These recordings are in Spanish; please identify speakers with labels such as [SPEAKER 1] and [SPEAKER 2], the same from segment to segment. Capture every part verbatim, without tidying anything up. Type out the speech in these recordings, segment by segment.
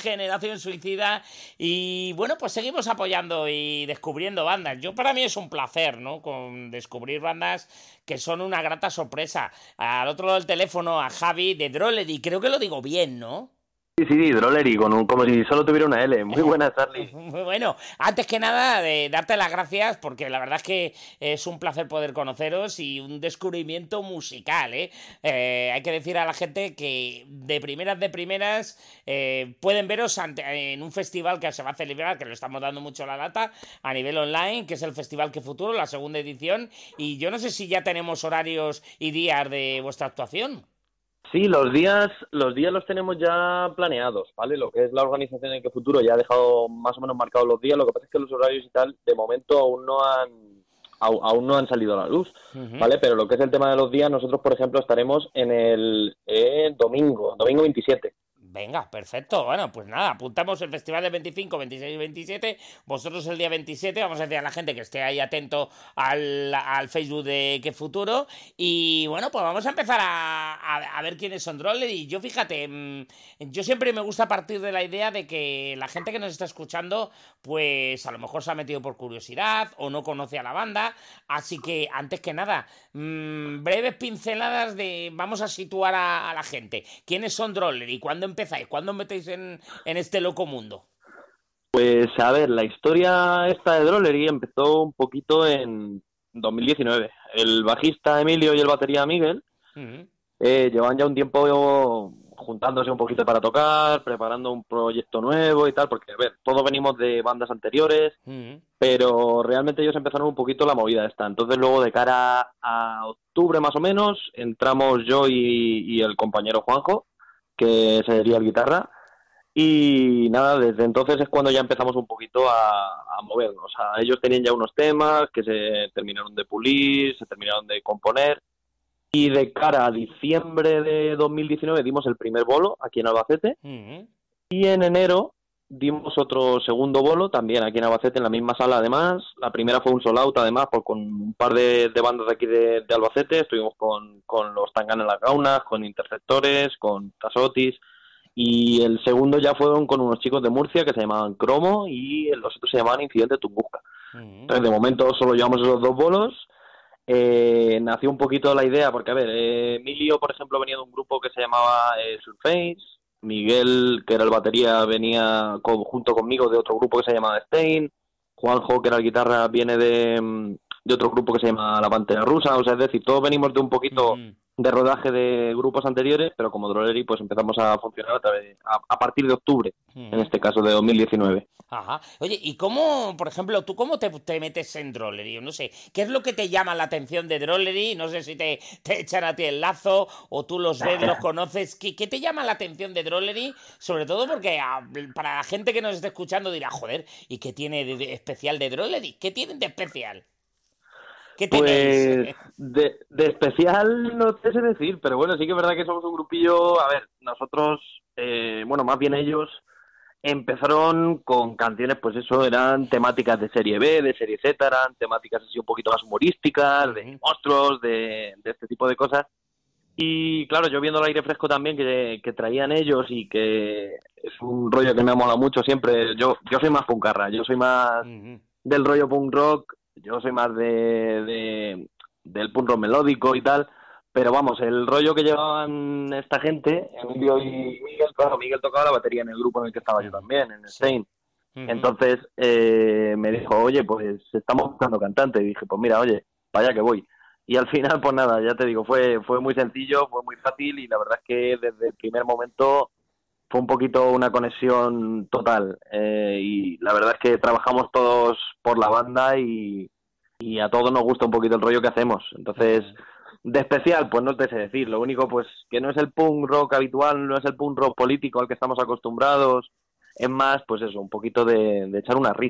[SPEAKER 1] Generación Suicida y bueno, pues seguimos apoyando y descubriendo bandas. Yo para mí es un placer, ¿no? Con descubrir bandas que son una grata sorpresa. Al otro lado del teléfono a Javi de Drollery, creo que lo digo bien, ¿no?
[SPEAKER 2] Sí, sí, Drollery, con un, como si solo tuviera una L. Muy buena, Charlie.
[SPEAKER 1] Muy bueno. Antes que nada, de darte las gracias, porque la verdad es que es un placer poder conoceros y un descubrimiento musical, ¿eh? Eh, hay que decir a la gente que de primeras de primeras eh, pueden veros ante, en un festival que se va a celebrar, que lo estamos dando mucho la lata, a nivel online, que es el Festival Que Futuro, la segunda edición, y yo no sé si ya tenemos horarios y días de vuestra actuación.
[SPEAKER 2] Sí, los días, los días los tenemos ya planeados, ¿vale? Lo que es la organización en Que Futuro ya ha dejado más o menos marcados los días. Lo que pasa es que los horarios y tal, de momento aún no han, aún no han salido a la luz,
[SPEAKER 1] Uh-huh.
[SPEAKER 2] ¿vale? Pero lo que es el tema de los días, nosotros, por ejemplo, estaremos en el eh, domingo, domingo veintisiete.
[SPEAKER 1] Venga, perfecto. Bueno, pues nada, apuntamos el festival del veinticinco, veintiséis y veintisiete. Vosotros el día veintisiete, vamos a decir a la gente que esté ahí atento al, al Facebook de Que Futuro. Y bueno, pues vamos a empezar a, a, a ver quiénes son Drollery. Yo fíjate, mmm, yo siempre me gusta partir de la idea de que la gente que nos está escuchando, pues a lo mejor se ha metido por curiosidad o no conoce a la banda. Así que, antes que nada, mmm, breves pinceladas de... Vamos a situar a, a la gente. ¿Quiénes son Drollery? ¿Cuándo empezaron? ¿Empezáis? ¿Cuándo os metéis en, en este loco mundo?
[SPEAKER 2] Pues a ver, la historia esta de Drollery empezó un poquito en dos mil diecinueve. El bajista Emilio y el batería Miguel uh-huh. eh, llevan ya un tiempo juntándose un poquito para tocar, preparando un proyecto nuevo y tal, porque a ver, todos venimos de bandas anteriores, uh-huh. pero realmente ellos empezaron un poquito la movida esta. Entonces luego de cara a octubre más o menos, entramos yo y, y el compañero Juanjo, que sería el guitarra, y nada, desde entonces es cuando ya empezamos un poquito a, a movernos. O sea, ellos tenían ya unos temas que se terminaron de pulir, se terminaron de componer, y de cara a diciembre de dos mil diecinueve dimos el primer bolo aquí en Albacete, uh-huh. y en enero dimos otro segundo bolo también aquí en Albacete, en la misma sala además. La primera fue un sold out además, por, con un par de, de bandas de aquí de, de Albacete. Estuvimos con, con los Tangana en las Gaunas, con Interceptores, con Tasotis, y el segundo ya fueron con unos chicos de Murcia que se llamaban Cromo y los otros se llamaban Incidente Tunguska. Uh-huh. Entonces de momento solo llevamos esos dos bolos. Eh, nació un poquito la idea porque a ver, eh, Emilio por ejemplo venía de un grupo que se llamaba eh, Surface. Miguel, que era el batería, venía con, junto conmigo de otro grupo que se llama Stein. Juanjo, que era el guitarra, viene de, de otro grupo que se llama La Pantera Rusa. O sea, es decir, todos venimos de un poquito mm. de rodaje de grupos anteriores, pero como Drollery pues empezamos a funcionar a, través, a, a partir de octubre, mm. en este caso de dos mil diecinueve.
[SPEAKER 1] Ajá. Oye, ¿y cómo, por ejemplo, tú cómo te, te metes en Drollery? No sé, ¿qué es lo que te llama la atención de Drollery? No sé si te, te echan a ti el lazo o tú los ves, los conoces. ¿Qué, qué te llama la atención de Drollery? Sobre todo porque a, para la gente que nos esté escuchando dirá, joder, ¿y qué tiene de, de especial de Drollery? ¿Qué tienen de especial? ¿Qué tenéis?
[SPEAKER 2] Pues de, de especial no te sé decir, pero bueno, sí que es verdad que somos un grupillo. A ver, nosotros, eh, bueno, más bien ellos empezaron con canciones, pues eso, eran temáticas de serie B, de serie Z, eran temáticas así un poquito más humorísticas, de monstruos, de, de este tipo de cosas. Y claro, yo viendo el aire fresco también que, que traían ellos y que es un rollo que me ha molado mucho siempre. Yo, yo soy más punkarra, yo soy más uh-huh. del rollo punk rock, yo soy más de, de del punk rock melódico y tal. Pero vamos, el rollo que llevaban esta gente, Emilio y Miguel, claro, Miguel tocaba la batería en el grupo en el que estaba yo también, en Stein. Sí. Uh-huh. Entonces eh, me dijo, oye, pues estamos buscando cantante. Y dije, pues mira, oye, para allá que voy. Y al final, pues nada, ya te digo, fue fue muy sencillo, fue muy fácil y la verdad es que desde el primer momento fue un poquito una conexión total. Eh, y la verdad es que trabajamos todos por la banda y, y a todos nos gusta un poquito el rollo que hacemos. Entonces... Uh-huh. De especial, pues no te sé decir. Lo único, pues, que no es el punk rock habitual, no es el punk rock político al que estamos acostumbrados. Es más, pues eso, un poquito de, de echar unas risas.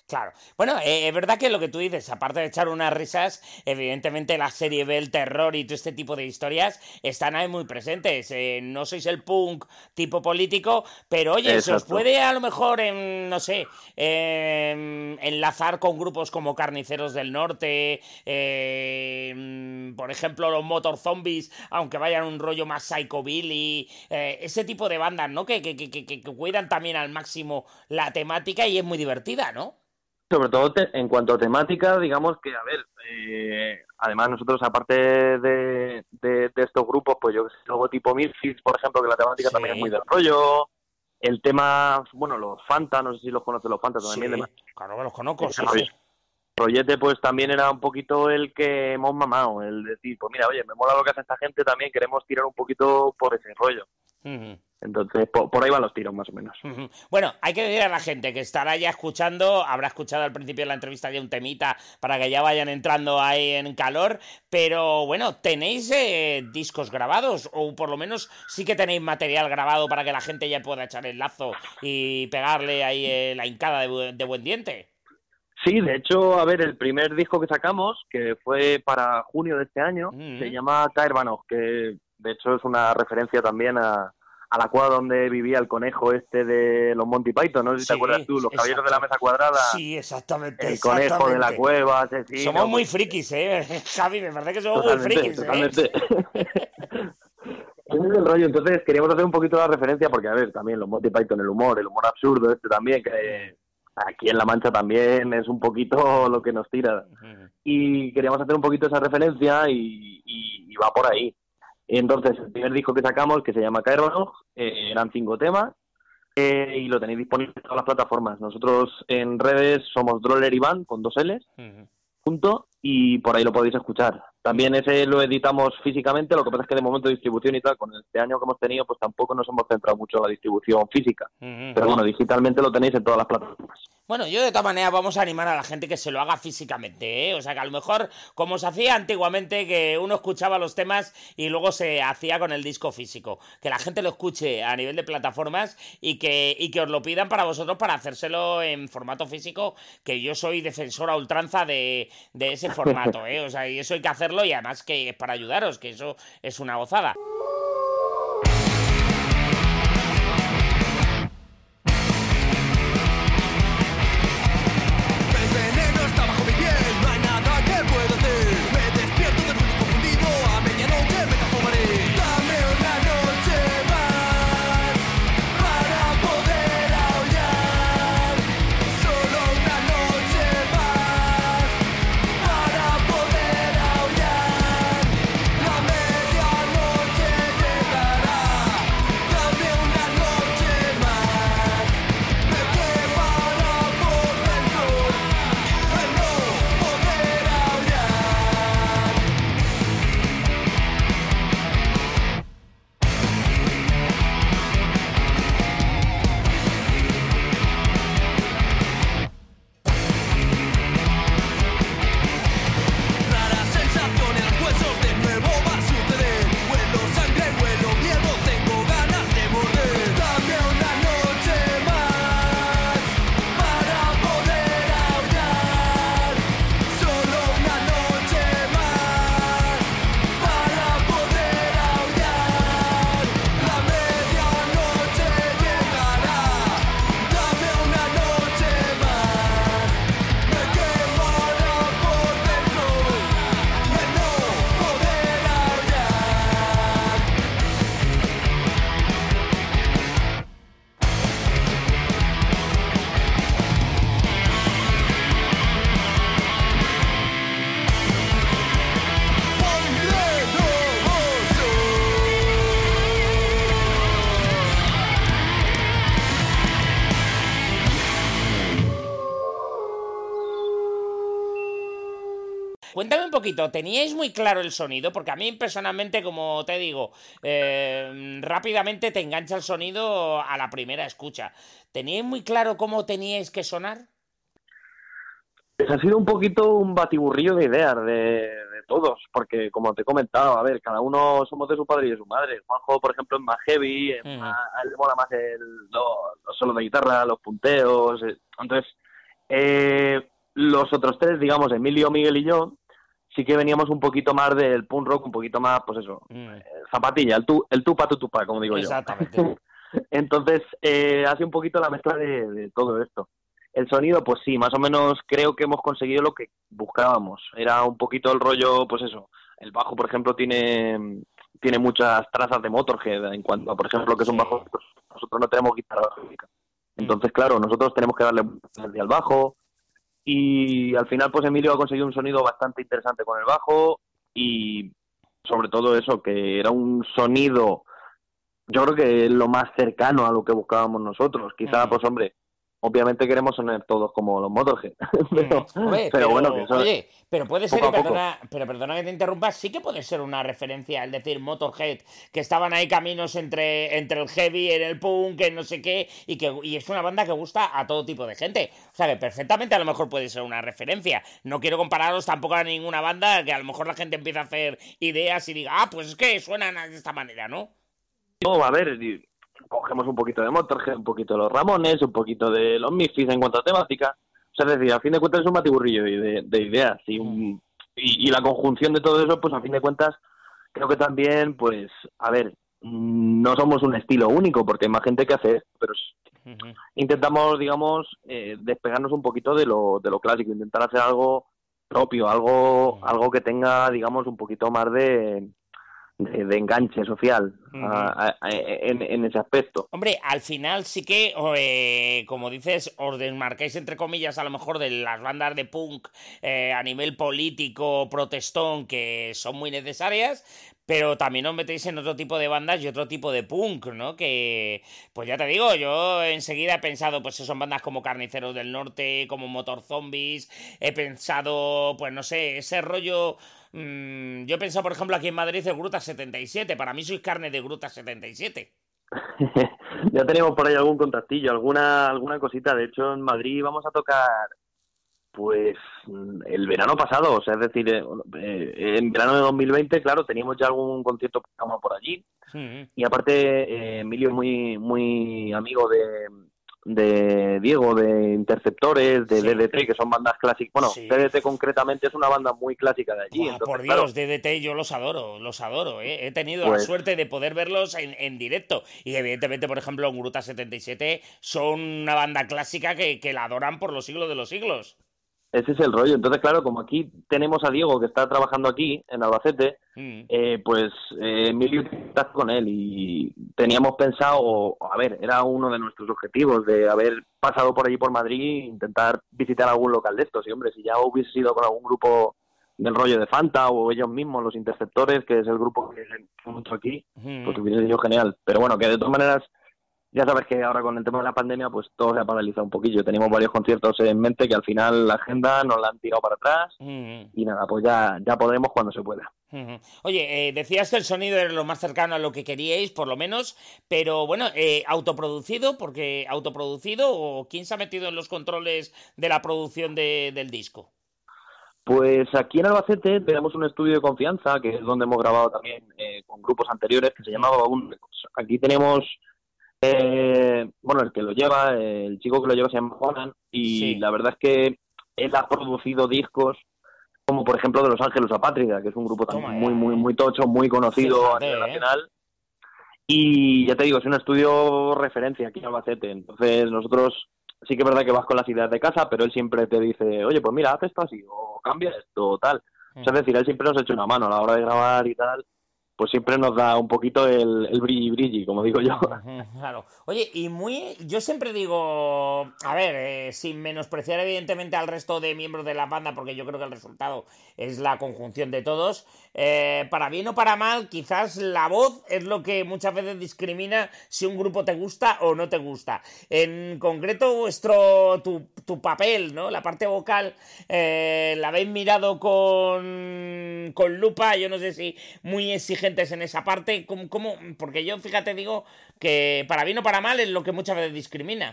[SPEAKER 1] Claro. Bueno, eh, es verdad que lo que tú dices, aparte de echar unas risas, evidentemente la serie B, el terror y todo este tipo de historias están ahí muy presentes. Eh, no sois el punk tipo político, pero oye,
[SPEAKER 2] Exacto.
[SPEAKER 1] se os puede a lo mejor, en, no sé, eh, enlazar con grupos como Carniceros del Norte, eh, por ejemplo, los Motor Zombies, aunque vayan un rollo más psychobilly, eh, ese tipo de bandas, ¿no? Que, que, que, que, que cuidan también al máximo la temática y es muy divertida, ¿no?
[SPEAKER 2] Sobre todo te, en cuanto a temática, digamos que, a ver, eh, además nosotros, aparte de, de, de estos grupos, pues yo que sé, luego tipo Misfits, por ejemplo, que la temática
[SPEAKER 1] Sí.
[SPEAKER 2] también es muy del rollo. El tema, bueno, los Fanta, no sé si los conoces, los Fanta también.
[SPEAKER 1] Sí,
[SPEAKER 2] De...
[SPEAKER 1] claro que los conozco, sí,
[SPEAKER 2] Roy-
[SPEAKER 1] sí.
[SPEAKER 2] Rollete, pues también era un poquito el que hemos mamado, el decir, pues mira, oye, me mola lo que hace esta gente, también queremos tirar un poquito por ese rollo.
[SPEAKER 1] Uh-huh.
[SPEAKER 2] Entonces, por, por ahí van los tiros, más o menos.
[SPEAKER 1] Uh-huh. Bueno, hay que decir a la gente que estará ya escuchando, habrá escuchado al principio de la entrevista ya un temita para que ya vayan entrando ahí en calor, pero bueno, ¿tenéis eh, discos grabados? O por lo menos sí que tenéis material grabado para que la gente ya pueda echar el lazo y pegarle ahí eh, la hincada de, bu- de buen diente.
[SPEAKER 2] Sí, de hecho, a ver, el primer disco que sacamos, que fue para junio de este año,
[SPEAKER 1] Uh-huh.
[SPEAKER 2] se llama Caerbanog, que de hecho es una referencia también a, a la cueva donde vivía el conejo este de los Monty Python, no sé si
[SPEAKER 1] Sí,
[SPEAKER 2] te acuerdas tú, los caballeros de la
[SPEAKER 1] exacto.
[SPEAKER 2] mesa cuadrada,
[SPEAKER 1] Sí, exactamente.
[SPEAKER 2] el conejo
[SPEAKER 1] exactamente.
[SPEAKER 2] de la cueva, asesino.
[SPEAKER 1] Somos muy
[SPEAKER 2] pues,
[SPEAKER 1] frikis, ¿eh? Javi, me parece que somos
[SPEAKER 2] totalmente,
[SPEAKER 1] muy frikis, ¿eh?
[SPEAKER 2] totalmente. Ese es el rollo, entonces queríamos hacer un poquito la referencia, porque a ver, también los Monty Python, el humor, el humor absurdo este también, que aquí en La Mancha también es un poquito lo que nos tira.
[SPEAKER 1] Uh-huh.
[SPEAKER 2] Y queríamos hacer un poquito esa referencia y, y, y va por ahí. Entonces, el primer disco que sacamos, que se llama Caerbanog, eh, eran cinco temas eh, y lo tenéis disponible en todas las plataformas. Nosotros en redes somos Droller Iván, con dos L's,
[SPEAKER 1] Uh-huh.
[SPEAKER 2] punto, y por ahí lo podéis escuchar. También ese lo editamos físicamente, lo que pasa es que de momento de distribución y tal, con este año que hemos tenido, pues tampoco nos hemos centrado mucho en la distribución física.
[SPEAKER 1] Uh-huh.
[SPEAKER 2] Pero bueno, digitalmente lo tenéis en todas las plataformas.
[SPEAKER 1] Bueno, yo de todas maneras vamos a animar a la gente que se lo haga físicamente, ¿eh? O sea, que a lo mejor, como se hacía antiguamente, que uno escuchaba los temas y luego se hacía con el disco físico. Que la gente lo escuche a nivel de plataformas y que, y que os lo pidan para vosotros para hacérselo en formato físico, que yo soy defensor a ultranza de, de ese formato, ¿eh? O sea, y eso hay que hacerlo y además que es para ayudaros, que eso es una gozada. Cuéntame un poquito, ¿teníais muy claro el sonido? Porque a mí personalmente, como te digo, eh, rápidamente te engancha el sonido a la primera escucha. ¿Teníais muy claro cómo teníais que sonar?
[SPEAKER 2] Pues ha sido un poquito un batiburrillo de ideas de, de todos, porque como te he comentado, a ver, cada uno somos de su padre y de su madre. Juanjo, por ejemplo, es más heavy, es más, a él le mola más el, los, los solos de guitarra, los punteos. Entonces, Eh, los otros tres, digamos, Emilio, Miguel y yo, sí que veníamos un poquito más del punk rock, un poquito más, pues eso, mm. eh, zapatilla, el, tu, el tupa tu tupa, como digo
[SPEAKER 1] Exactamente.
[SPEAKER 2] yo. Entonces, eh, hace un poquito la mezcla de, de todo esto. El sonido, pues sí, más o menos creo que hemos conseguido lo que buscábamos. Era un poquito el rollo, pues eso, el bajo, por ejemplo, tiene tiene muchas trazas de Motorhead en cuanto a, por ejemplo, que es un bajo, pues nosotros no tenemos guitarra básica. Entonces, claro, nosotros tenemos que darle potencia al bajo y al final, pues Emilio ha conseguido un sonido bastante interesante con el bajo y sobre todo eso, que era un sonido, yo creo que lo más cercano a lo que buscábamos nosotros. Quizá, pues hombre, obviamente queremos sonar todos como los Motorhead, pero,
[SPEAKER 1] Oye,
[SPEAKER 2] pero,
[SPEAKER 1] pero
[SPEAKER 2] bueno, que eso,
[SPEAKER 1] oye, pero puede ser,
[SPEAKER 2] poco
[SPEAKER 1] y
[SPEAKER 2] a poco.
[SPEAKER 1] perdona, pero perdona que te interrumpa, sí que puede ser una referencia, es decir, Motorhead, que estaban ahí caminos entre, entre el heavy, en el punk, en no sé qué, y que y es una banda que gusta a todo tipo de gente. O sea, que perfectamente a lo mejor puede ser una referencia. No quiero compararos tampoco a ninguna banda que a lo mejor la gente empieza a hacer ideas y diga, ah, pues es que suenan de esta manera, ¿no?
[SPEAKER 2] No, a ver, cogemos un poquito de Motorhead, un poquito de los Ramones, un poquito de los Misfits en cuanto a temática. O sea, es decir, a fin de cuentas es un batiburrillo de, de ideas y, un, y, y la conjunción de todo eso, pues a fin de cuentas creo que también, pues, a ver, no somos un estilo único porque hay más gente que hace esto, pero uh-huh. intentamos, digamos, eh, despegarnos un poquito de lo, de lo clásico, intentar hacer algo propio, algo, uh-huh. algo que tenga, digamos, un poquito más de... De, de enganche social uh-huh. a, a, a, en, en ese aspecto.
[SPEAKER 1] Hombre, al final sí que, eh, como dices, os desmarcáis entre comillas a lo mejor de las bandas de punk eh, a nivel político, protestón, que son muy necesarias, pero también os metéis en otro tipo de bandas y otro tipo de punk, ¿no? Que, pues ya te digo, yo enseguida he pensado, pues son bandas como Carniceros del Norte, como Motor Zombies, he pensado, pues no sé, ese rollo... Mmm, yo he pensado, por ejemplo, aquí en Madrid el Gruta setenta y siete, para mí sois carne de Gruta setenta y siete.
[SPEAKER 2] Ya tenemos por ahí algún contactillo, alguna, alguna cosita, de hecho en Madrid vamos a tocar... Pues el verano pasado, o sea, es decir, eh, en verano de dos mil veinte, claro, teníamos ya algún concierto por allí. Sí. Y aparte, eh, Emilio es muy, muy amigo de, de Diego, de Interceptores, de sí. D D T, que son bandas clásicas. Bueno, sí. D D T concretamente es una banda muy clásica de allí.
[SPEAKER 1] Buah,
[SPEAKER 2] entonces,
[SPEAKER 1] por Dios,
[SPEAKER 2] claro,
[SPEAKER 1] D D T yo los adoro, los adoro. ¿eh? He tenido pues... la suerte de poder verlos en, en directo. Y evidentemente, por ejemplo, en Gruta setenta y siete son una banda clásica que, que la adoran por los siglos de los siglos.
[SPEAKER 2] Ese es el rollo. Entonces, claro, como aquí tenemos a Diego que está trabajando aquí, en Albacete, mm. eh, pues eh, Emilio está con él y teníamos pensado, a ver, era uno de nuestros objetivos de haber pasado por allí por Madrid e intentar visitar algún local de estos. Y hombre, si ya hubiese sido con algún grupo del rollo de Fanta o ellos mismos, los Interceptores, que es el grupo que he mucho aquí, mm. pues hubiese sido genial. Pero bueno, que de todas maneras... Ya sabes que ahora con el tema de la pandemia pues todo se ha paralizado un poquillo. Teníamos varios conciertos en mente que al final la agenda nos la han tirado para atrás uh-huh. y nada, pues ya, ya podremos cuando se pueda.
[SPEAKER 1] Uh-huh. Oye, eh, decías que el sonido era lo más cercano a lo que queríais, por lo menos, pero bueno, eh, ¿autoproducido? Porque ¿autoproducido o quién se ha metido en los controles de la producción de, del disco?
[SPEAKER 2] Pues aquí en Albacete tenemos un estudio de confianza, que es donde hemos grabado también eh, con grupos anteriores, que se llamaba Baboon Records. Aquí tenemos... Eh, bueno, el que lo lleva, el chico que lo lleva se llama Juanan y sí. La verdad es que él ha producido discos como por ejemplo de Los Ángeles Apátrida, que es un grupo también muy, muy, muy tocho, muy conocido Fíjate, a nivel eh. nacional. Y ya te digo, es un estudio referencia aquí en Albacete. Entonces nosotros sí que es verdad que vas con las ideas de casa, pero él siempre te dice, oye, pues mira, haz esto así, o cambia esto, o tal. Mm. O sea, es decir, él siempre nos echa una mano a la hora de grabar y tal. Pues siempre nos da un poquito el, el brilli brilli, como digo yo.
[SPEAKER 1] Claro. Oye, y muy... Yo siempre digo... A ver, eh, sin menospreciar evidentemente al resto de miembros de la banda, porque yo creo que el resultado es la conjunción de todos. Eh, para bien o para mal, quizás la voz es lo que muchas veces discrimina si un grupo te gusta o no te gusta. En concreto, vuestro tu, tu papel, ¿no? La parte vocal, eh, la habéis mirado con, con lupa, yo no sé si muy exigente en esa parte, ¿cómo, cómo? Porque yo, fíjate, digo que para bien o para mal es lo que muchas veces discrimina.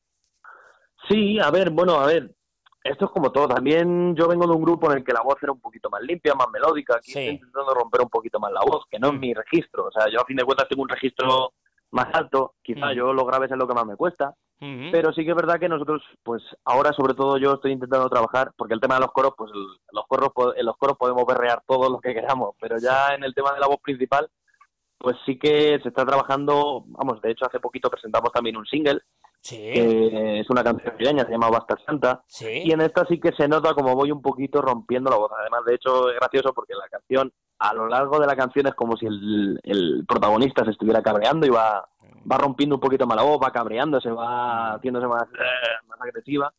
[SPEAKER 2] Sí, a ver, bueno, a ver, esto es como todo. También yo vengo de un grupo en el que la voz era un poquito más limpia, más melódica. Aquí sí. Estoy intentando romper un poquito más la voz, que no es mi registro. O sea, yo a fin de cuentas tengo un registro más alto, quizá uh-huh. yo los graves es lo que más me cuesta, uh-huh. pero sí que es verdad que nosotros, pues ahora sobre todo yo estoy intentando trabajar, porque el tema de los coros, pues el, los coros en los coros podemos berrear todo lo que queramos, pero ya sí. en el tema de la voz principal, pues sí que se está trabajando, vamos, de hecho hace poquito presentamos también un single,
[SPEAKER 1] sí.
[SPEAKER 2] que es una canción navideña, se llama Basta Santa,
[SPEAKER 1] sí.
[SPEAKER 2] y en esta sí que se nota como voy un poquito rompiendo la voz, además de hecho es gracioso porque la canción, a lo largo de la canción es como si el, el protagonista se estuviera cabreando y va, va rompiendo un poquito más la voz, va cabreando, se va haciéndose más, eh, más agresiva.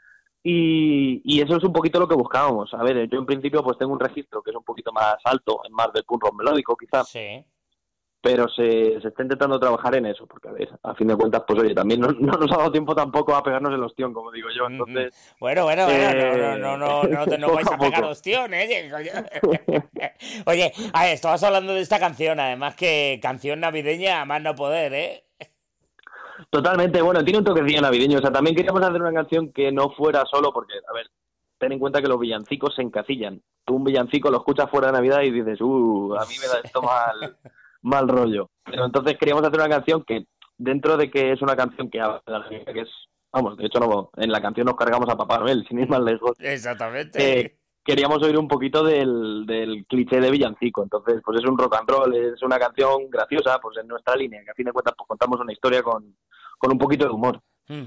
[SPEAKER 2] Y, y eso es un poquito lo que buscábamos. A ver, yo en principio pues tengo un registro que es un poquito más alto, es más del punk rock melódico quizás.
[SPEAKER 1] Sí.
[SPEAKER 2] Pero se, se está intentando trabajar en eso, porque a ver, a fin de cuentas, pues oye, también no, no nos ha dado tiempo tampoco a pegarnos el ostión, como digo yo, entonces...
[SPEAKER 1] Bueno, bueno, bueno, eh, no, no, no, no, no, no vais a pegar ostión, ¿eh? Oye, a ver, estabas hablando de esta canción, además que canción navideña a más no poder, ¿eh?
[SPEAKER 2] Totalmente, bueno, tiene un toquecillo navideño, o sea, también queríamos hacer una canción que no fuera solo, porque, a ver, ten en cuenta que los villancicos se encasillan. Tú un villancico lo escuchas fuera de Navidad y dices, uh, a mí me da esto mal... mal rollo. Pero entonces queríamos hacer una canción que, dentro de que es una canción que habla de la Navidad, que es, vamos, de hecho no, en la canción nos cargamos a Papá Noel, sin ir más lejos.
[SPEAKER 1] Exactamente.
[SPEAKER 2] Eh, queríamos oír un poquito del, del cliché de villancico, entonces pues es un rock and roll, es una canción graciosa, pues en nuestra línea, que a fin de cuentas pues contamos una historia con, con un poquito de humor.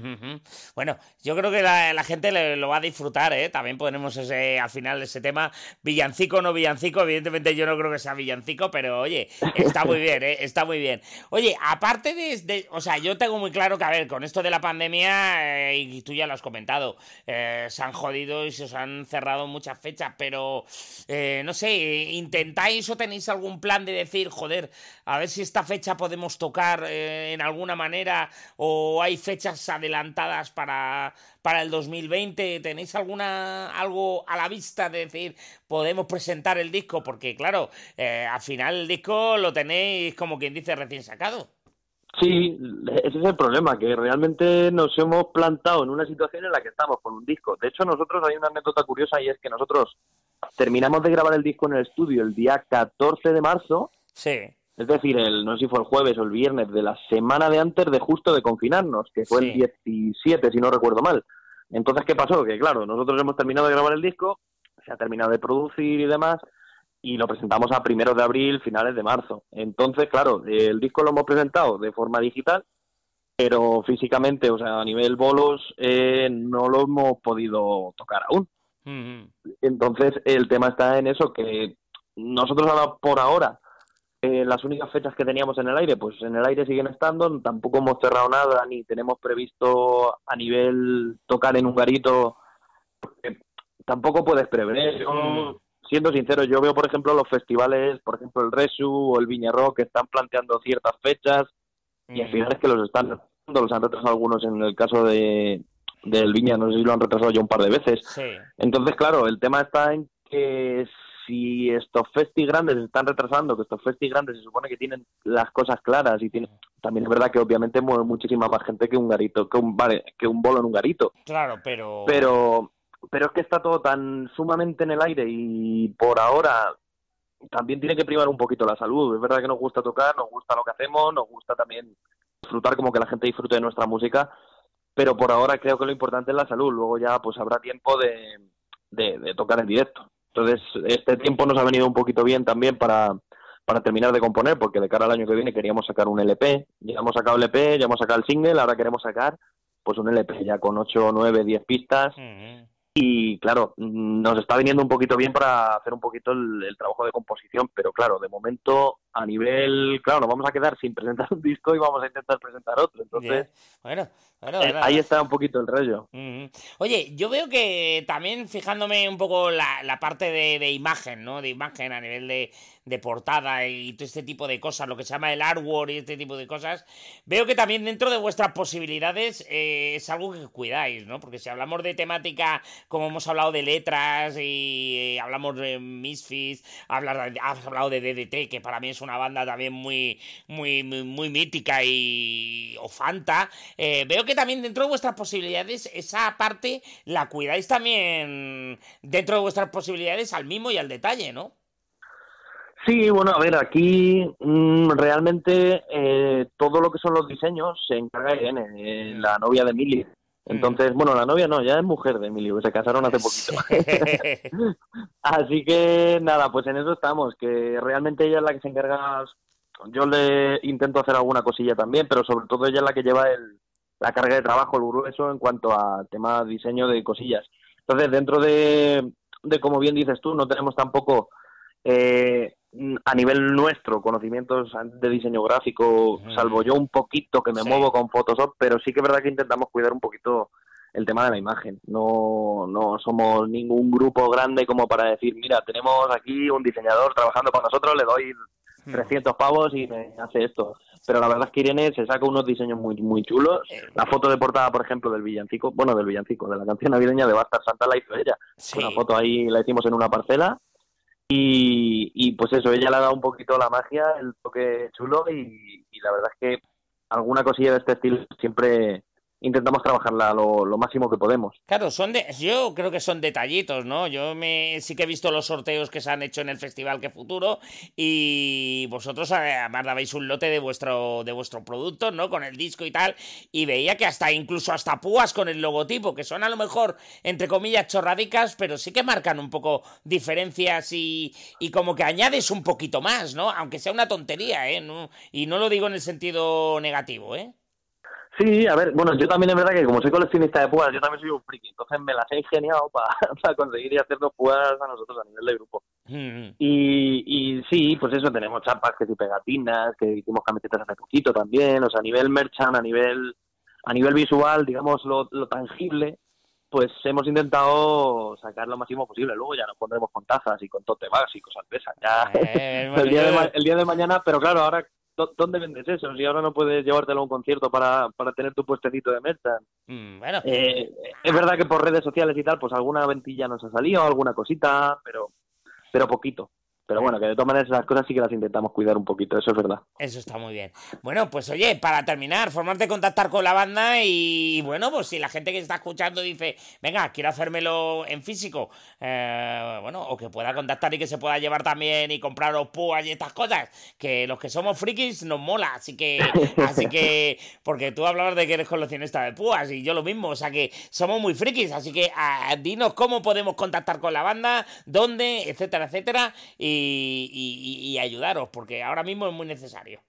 [SPEAKER 1] Bueno, yo creo que la, la gente le, lo va a disfrutar, ¿eh? También ponemos ese, al final ese tema, villancico o no villancico, evidentemente yo no creo que sea villancico, pero oye, está muy bien, ¿eh? Está muy bien. Oye, aparte de, de o sea, yo tengo muy claro que, a ver, con esto de la pandemia, eh, y tú ya lo has comentado, eh, se han jodido y se os han cerrado muchas fechas, pero, eh, no sé, ¿intentáis o tenéis algún plan de decir, joder, a ver si esta fecha podemos tocar eh, en alguna manera, o hay fechas adelantadas para, para el dos mil veinte? ¿Tenéis alguna algo a la vista de decir podemos presentar el disco? Porque claro, eh, al final el disco lo tenéis como quien dice recién sacado.
[SPEAKER 2] Sí, ese es el problema, que realmente nos hemos plantado en una situación en la que estamos con un disco. De hecho, nosotros hay una anécdota curiosa y es que nosotros terminamos de grabar el disco en el estudio el día catorce de marzo.
[SPEAKER 1] Sí.
[SPEAKER 2] Es decir, el, no sé si fue el jueves o el viernes de la semana de antes de justo de confinarnos, que fue sí. el diecisiete, si no recuerdo mal. Entonces, ¿qué pasó? Que claro, nosotros hemos terminado de grabar el disco, se ha terminado de producir y demás, y lo presentamos a primeros de abril, finales de marzo. Entonces, claro, el disco lo hemos presentado de forma digital, pero físicamente, o sea, a nivel bolos, eh, no lo hemos podido tocar aún.
[SPEAKER 1] Mm-hmm.
[SPEAKER 2] Entonces, el tema está en eso, que nosotros ahora, por ahora, Eh, las únicas fechas que teníamos en el aire, pues en el aire siguen estando, tampoco hemos cerrado nada, ni tenemos previsto a nivel tocar en un garito, porque tampoco puedes prever. Yo, siendo sincero, yo veo, por ejemplo, los festivales, por ejemplo, el Resu o el Viña Rock, que están planteando ciertas fechas, y al final es que los están los han retrasado algunos, en el caso de del Viña, no sé si lo han retrasado ya un par de veces.
[SPEAKER 1] Sí.
[SPEAKER 2] Entonces, claro, el tema está en que si estos festis grandes se están retrasando, que estos festis grandes se supone que tienen las cosas claras y tienen, también es verdad que obviamente mueve muchísima más gente que un garito, que un vale, que un bolo en un garito.
[SPEAKER 1] Claro, pero...
[SPEAKER 2] Pero pero es que está todo tan sumamente en el aire y por ahora también tiene que primar un poquito la salud. Es verdad que nos gusta tocar, nos gusta lo que hacemos, nos gusta también disfrutar, como que la gente disfrute de nuestra música, pero por ahora creo que lo importante es la salud. Luego ya pues habrá tiempo de, de, de tocar en directo. Entonces, este tiempo nos ha venido un poquito bien también para, para terminar de componer, porque de cara al año que viene queríamos sacar un L P. Ya hemos sacado el L P, ya hemos sacado el single, ahora queremos sacar pues un L P ya con ocho, nueve, diez pistas. Uh-huh. Y claro, nos está viniendo un poquito bien para hacer un poquito el, el trabajo de composición, pero claro, de momento a nivel, claro, nos vamos a quedar sin presentar un disco y vamos a intentar presentar otro. Entonces,
[SPEAKER 1] yeah. bueno, bueno,
[SPEAKER 2] eh,
[SPEAKER 1] bueno,
[SPEAKER 2] ahí está un poquito el rollo.
[SPEAKER 1] Uh-huh. Oye, yo veo que también fijándome un poco la, la parte de, de imagen, ¿no? De imagen a nivel de, de portada y todo este tipo de cosas, lo que se llama el artwork y este tipo de cosas, veo que también dentro de vuestras posibilidades eh, es algo que cuidáis, ¿no? Porque si hablamos de temática, como hemos hablado de letras y eh, hablamos de Misfits, hablas, has hablado de D D T, que para mí es una banda también muy, muy, muy, muy mítica, y o Fanta, eh, veo que también dentro de vuestras posibilidades esa parte la cuidáis también dentro de vuestras posibilidades al mimo y al detalle, ¿no?
[SPEAKER 2] Sí, bueno, a ver, aquí mmm, realmente eh, todo lo que son los diseños se encarga Irene, eh, la novia de Emilio. Entonces, bueno, la novia no, ya es mujer de Emilio, se casaron hace poquito. Así que nada, pues en eso estamos, que realmente ella es la que se encarga. Yo le intento hacer alguna cosilla también, pero sobre todo ella es la que lleva el, la carga de trabajo, el grueso en cuanto a tema diseño de cosillas. Entonces, dentro de, de como bien dices tú, no tenemos tampoco eh, a nivel nuestro conocimientos de diseño gráfico, mm. salvo yo un poquito que me sí. muevo con Photoshop, pero sí que es verdad que intentamos cuidar un poquito el tema de la imagen. No, no somos ningún grupo grande como para decir, mira, tenemos aquí un diseñador trabajando con nosotros, le doy trescientos pavos y me hace esto. Pero la verdad es que Irene se saca unos diseños muy muy chulos. La foto de portada, por ejemplo, del villancico, bueno, del villancico, de la canción navideña de Bastard Santa la hizo ella. Sí. Una foto ahí la hicimos en una parcela y, y pues eso, ella le ha dado un poquito la magia, el toque chulo y, y la verdad es que alguna cosilla de este estilo siempre intentamos trabajarla lo, lo máximo que podemos.
[SPEAKER 1] Claro, son de, yo creo que son detallitos, ¿no? Yo me sí que he visto los sorteos que se han hecho en el Festival Que Futuro y vosotros además dabais un lote de vuestro de vuestro producto, ¿no? Con el disco y tal, y veía que hasta incluso hasta púas con el logotipo, que son a lo mejor, entre comillas, chorradicas, pero sí que marcan un poco diferencias y, y como que añades un poquito más, ¿no? Aunque sea una tontería, ¿eh? No, y no lo digo en el sentido negativo, ¿eh?
[SPEAKER 2] Sí, a ver, bueno, yo también es verdad que como soy coleccionista de púas, yo también soy un friki, entonces me las he ingeniado para, para conseguir y hacernos púas a nosotros a nivel de grupo. Mm-hmm. Y, y sí, pues eso, tenemos chapas, que sí, pegatinas, que hicimos camisetas hace poquito también, o sea, a nivel merchant, a nivel a nivel visual, digamos, lo, lo tangible, pues hemos intentado sacar lo máximo posible. Luego ya nos pondremos con tazas y con tote bags y cosas de esas, ya eh, el, día de ma- el día de mañana, pero claro, ahora... ¿Dónde vendes eso? Si ahora no puedes llevártelo a un concierto para, para tener tu puestecito de merchan. Mm, bueno. Eh, es verdad que por redes sociales y tal, pues alguna ventilla nos ha salido, alguna cosita, pero pero poquito. Pero bueno, que de todas maneras las cosas sí que las intentamos cuidar un poquito, eso es verdad.
[SPEAKER 1] Eso está muy bien. Bueno, pues oye, para terminar, formas de contactar con la banda y bueno, pues si la gente que está escuchando dice, venga, quiero hacérmelo en físico, eh, bueno, o que pueda contactar y que se pueda llevar también y compraros púas y estas cosas, que los que somos frikis nos mola, así que, así que, porque tú hablabas de que eres coleccionista de púas y yo lo mismo, o sea que somos muy frikis, así que a, dinos cómo podemos contactar con la banda, dónde, etcétera, etcétera, y Y, y, y ayudaros, porque ahora mismo es muy necesario.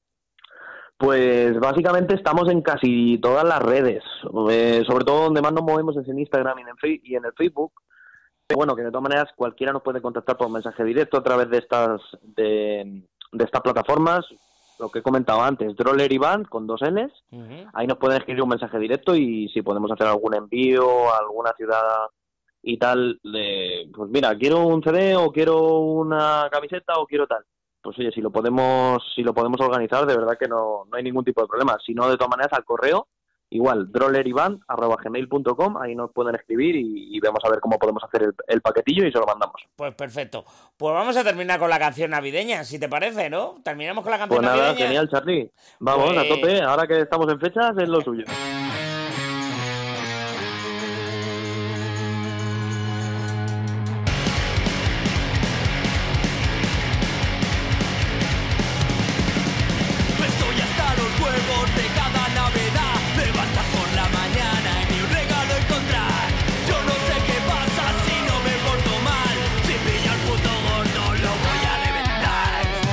[SPEAKER 2] Pues básicamente estamos en casi todas las redes, eh, sobre todo donde más nos movemos es en Instagram y en, el, y en el Facebook. Pero bueno, que de todas maneras cualquiera nos puede contactar por mensaje directo a través de estas de, de estas plataformas. Lo que he comentado antes, Droller y Band con dos N's. Uh-huh. Ahí nos pueden escribir un mensaje directo y si podemos hacer algún envío a alguna ciudad y tal, de, pues mira, quiero un C D o quiero una camiseta o quiero tal. Pues oye, si lo podemos si lo podemos organizar, de verdad que no, no hay ningún tipo de problema. Si no, de todas maneras, al correo, igual, drollerivan arroba gmail punto com, ahí nos pueden escribir y, y vamos a ver cómo podemos hacer el, el paquetillo y se lo mandamos.
[SPEAKER 1] Pues perfecto. Pues vamos a terminar con la canción navideña, si te parece, ¿no? Terminamos con la canción
[SPEAKER 2] pues nada,
[SPEAKER 1] navideña.
[SPEAKER 2] Genial, Charlie. Vamos, pues... a tope, ahora que estamos en fechas, es lo suyo.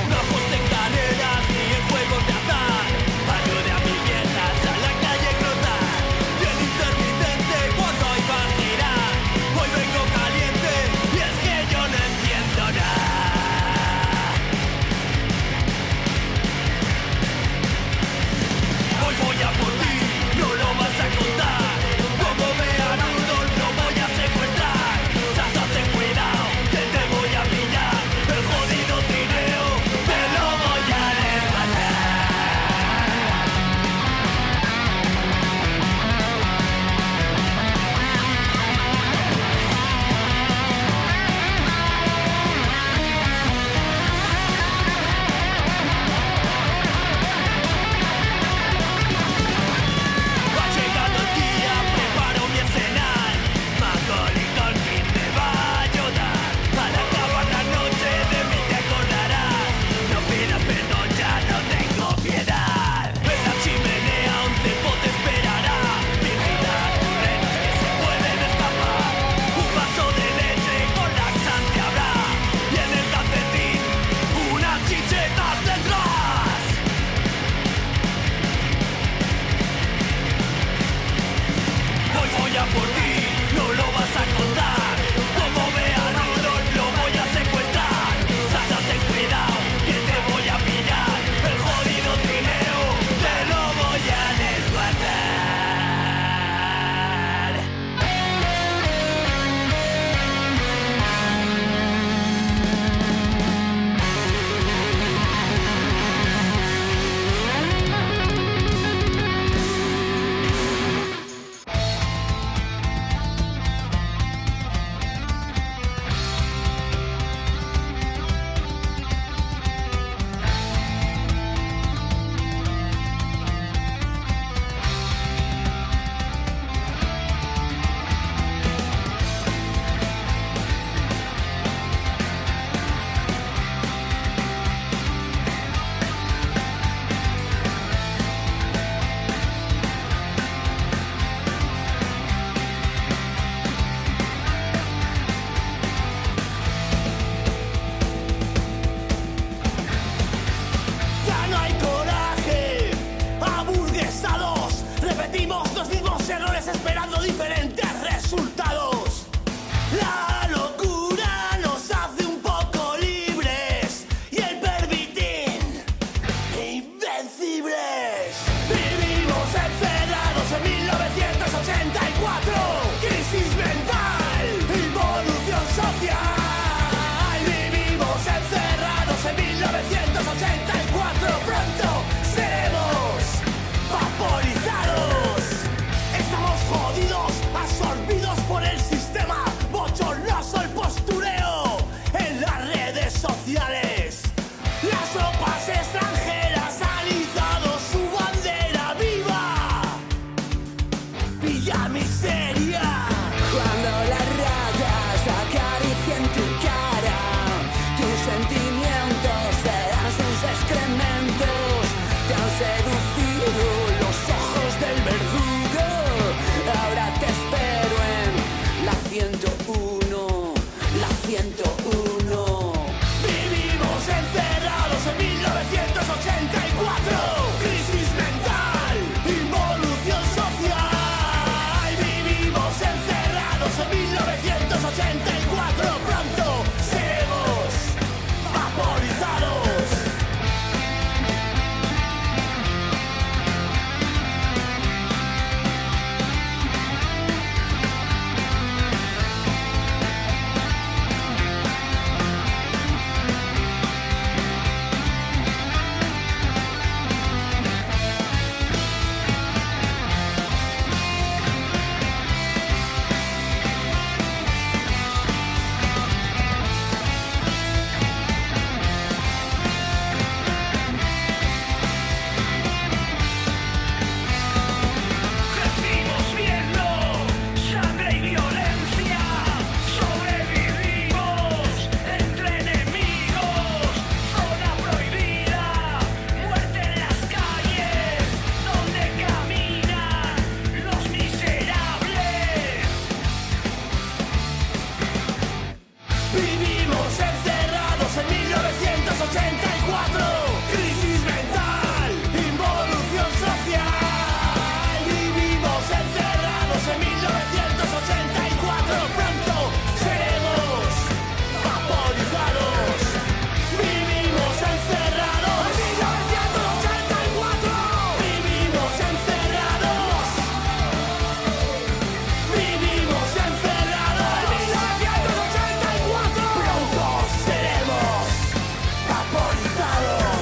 [SPEAKER 3] Ayude a mis viejas a la calle cruzar. y a miseria. Cuando las ratas acarician tu cara, tus sentimientos serán sus excrementos. Te han seducido los ojos del verdugo. Ahora te espero en la ciento uno, la ciento uno. Vivimos encerrados en mil novecientos ochenta y cuatro. Crisis mental, involución social. Vivimos encerrados en mil novecientos ochenta y cuatro. Pronto seremos vaporizados. Crecimos viendo sangre y violencia, sobrevivimos entre enemigos, zona prohibida, muerte en las calles, donde caminan los miserables. Vivimos encerrados en mil novecientos ochenta y cuatro. Crisis mental, involución social. Vivimos encerrados en mil novecientos ochenta y cuatro. Pronto seremos vaporizados. Vivimos encerrados en mil novecientos ochenta y cuatro. Vivimos encerrados. Vivimos encerrados en mil novecientos ochenta y cuatro. Pronto seremos vaporizados.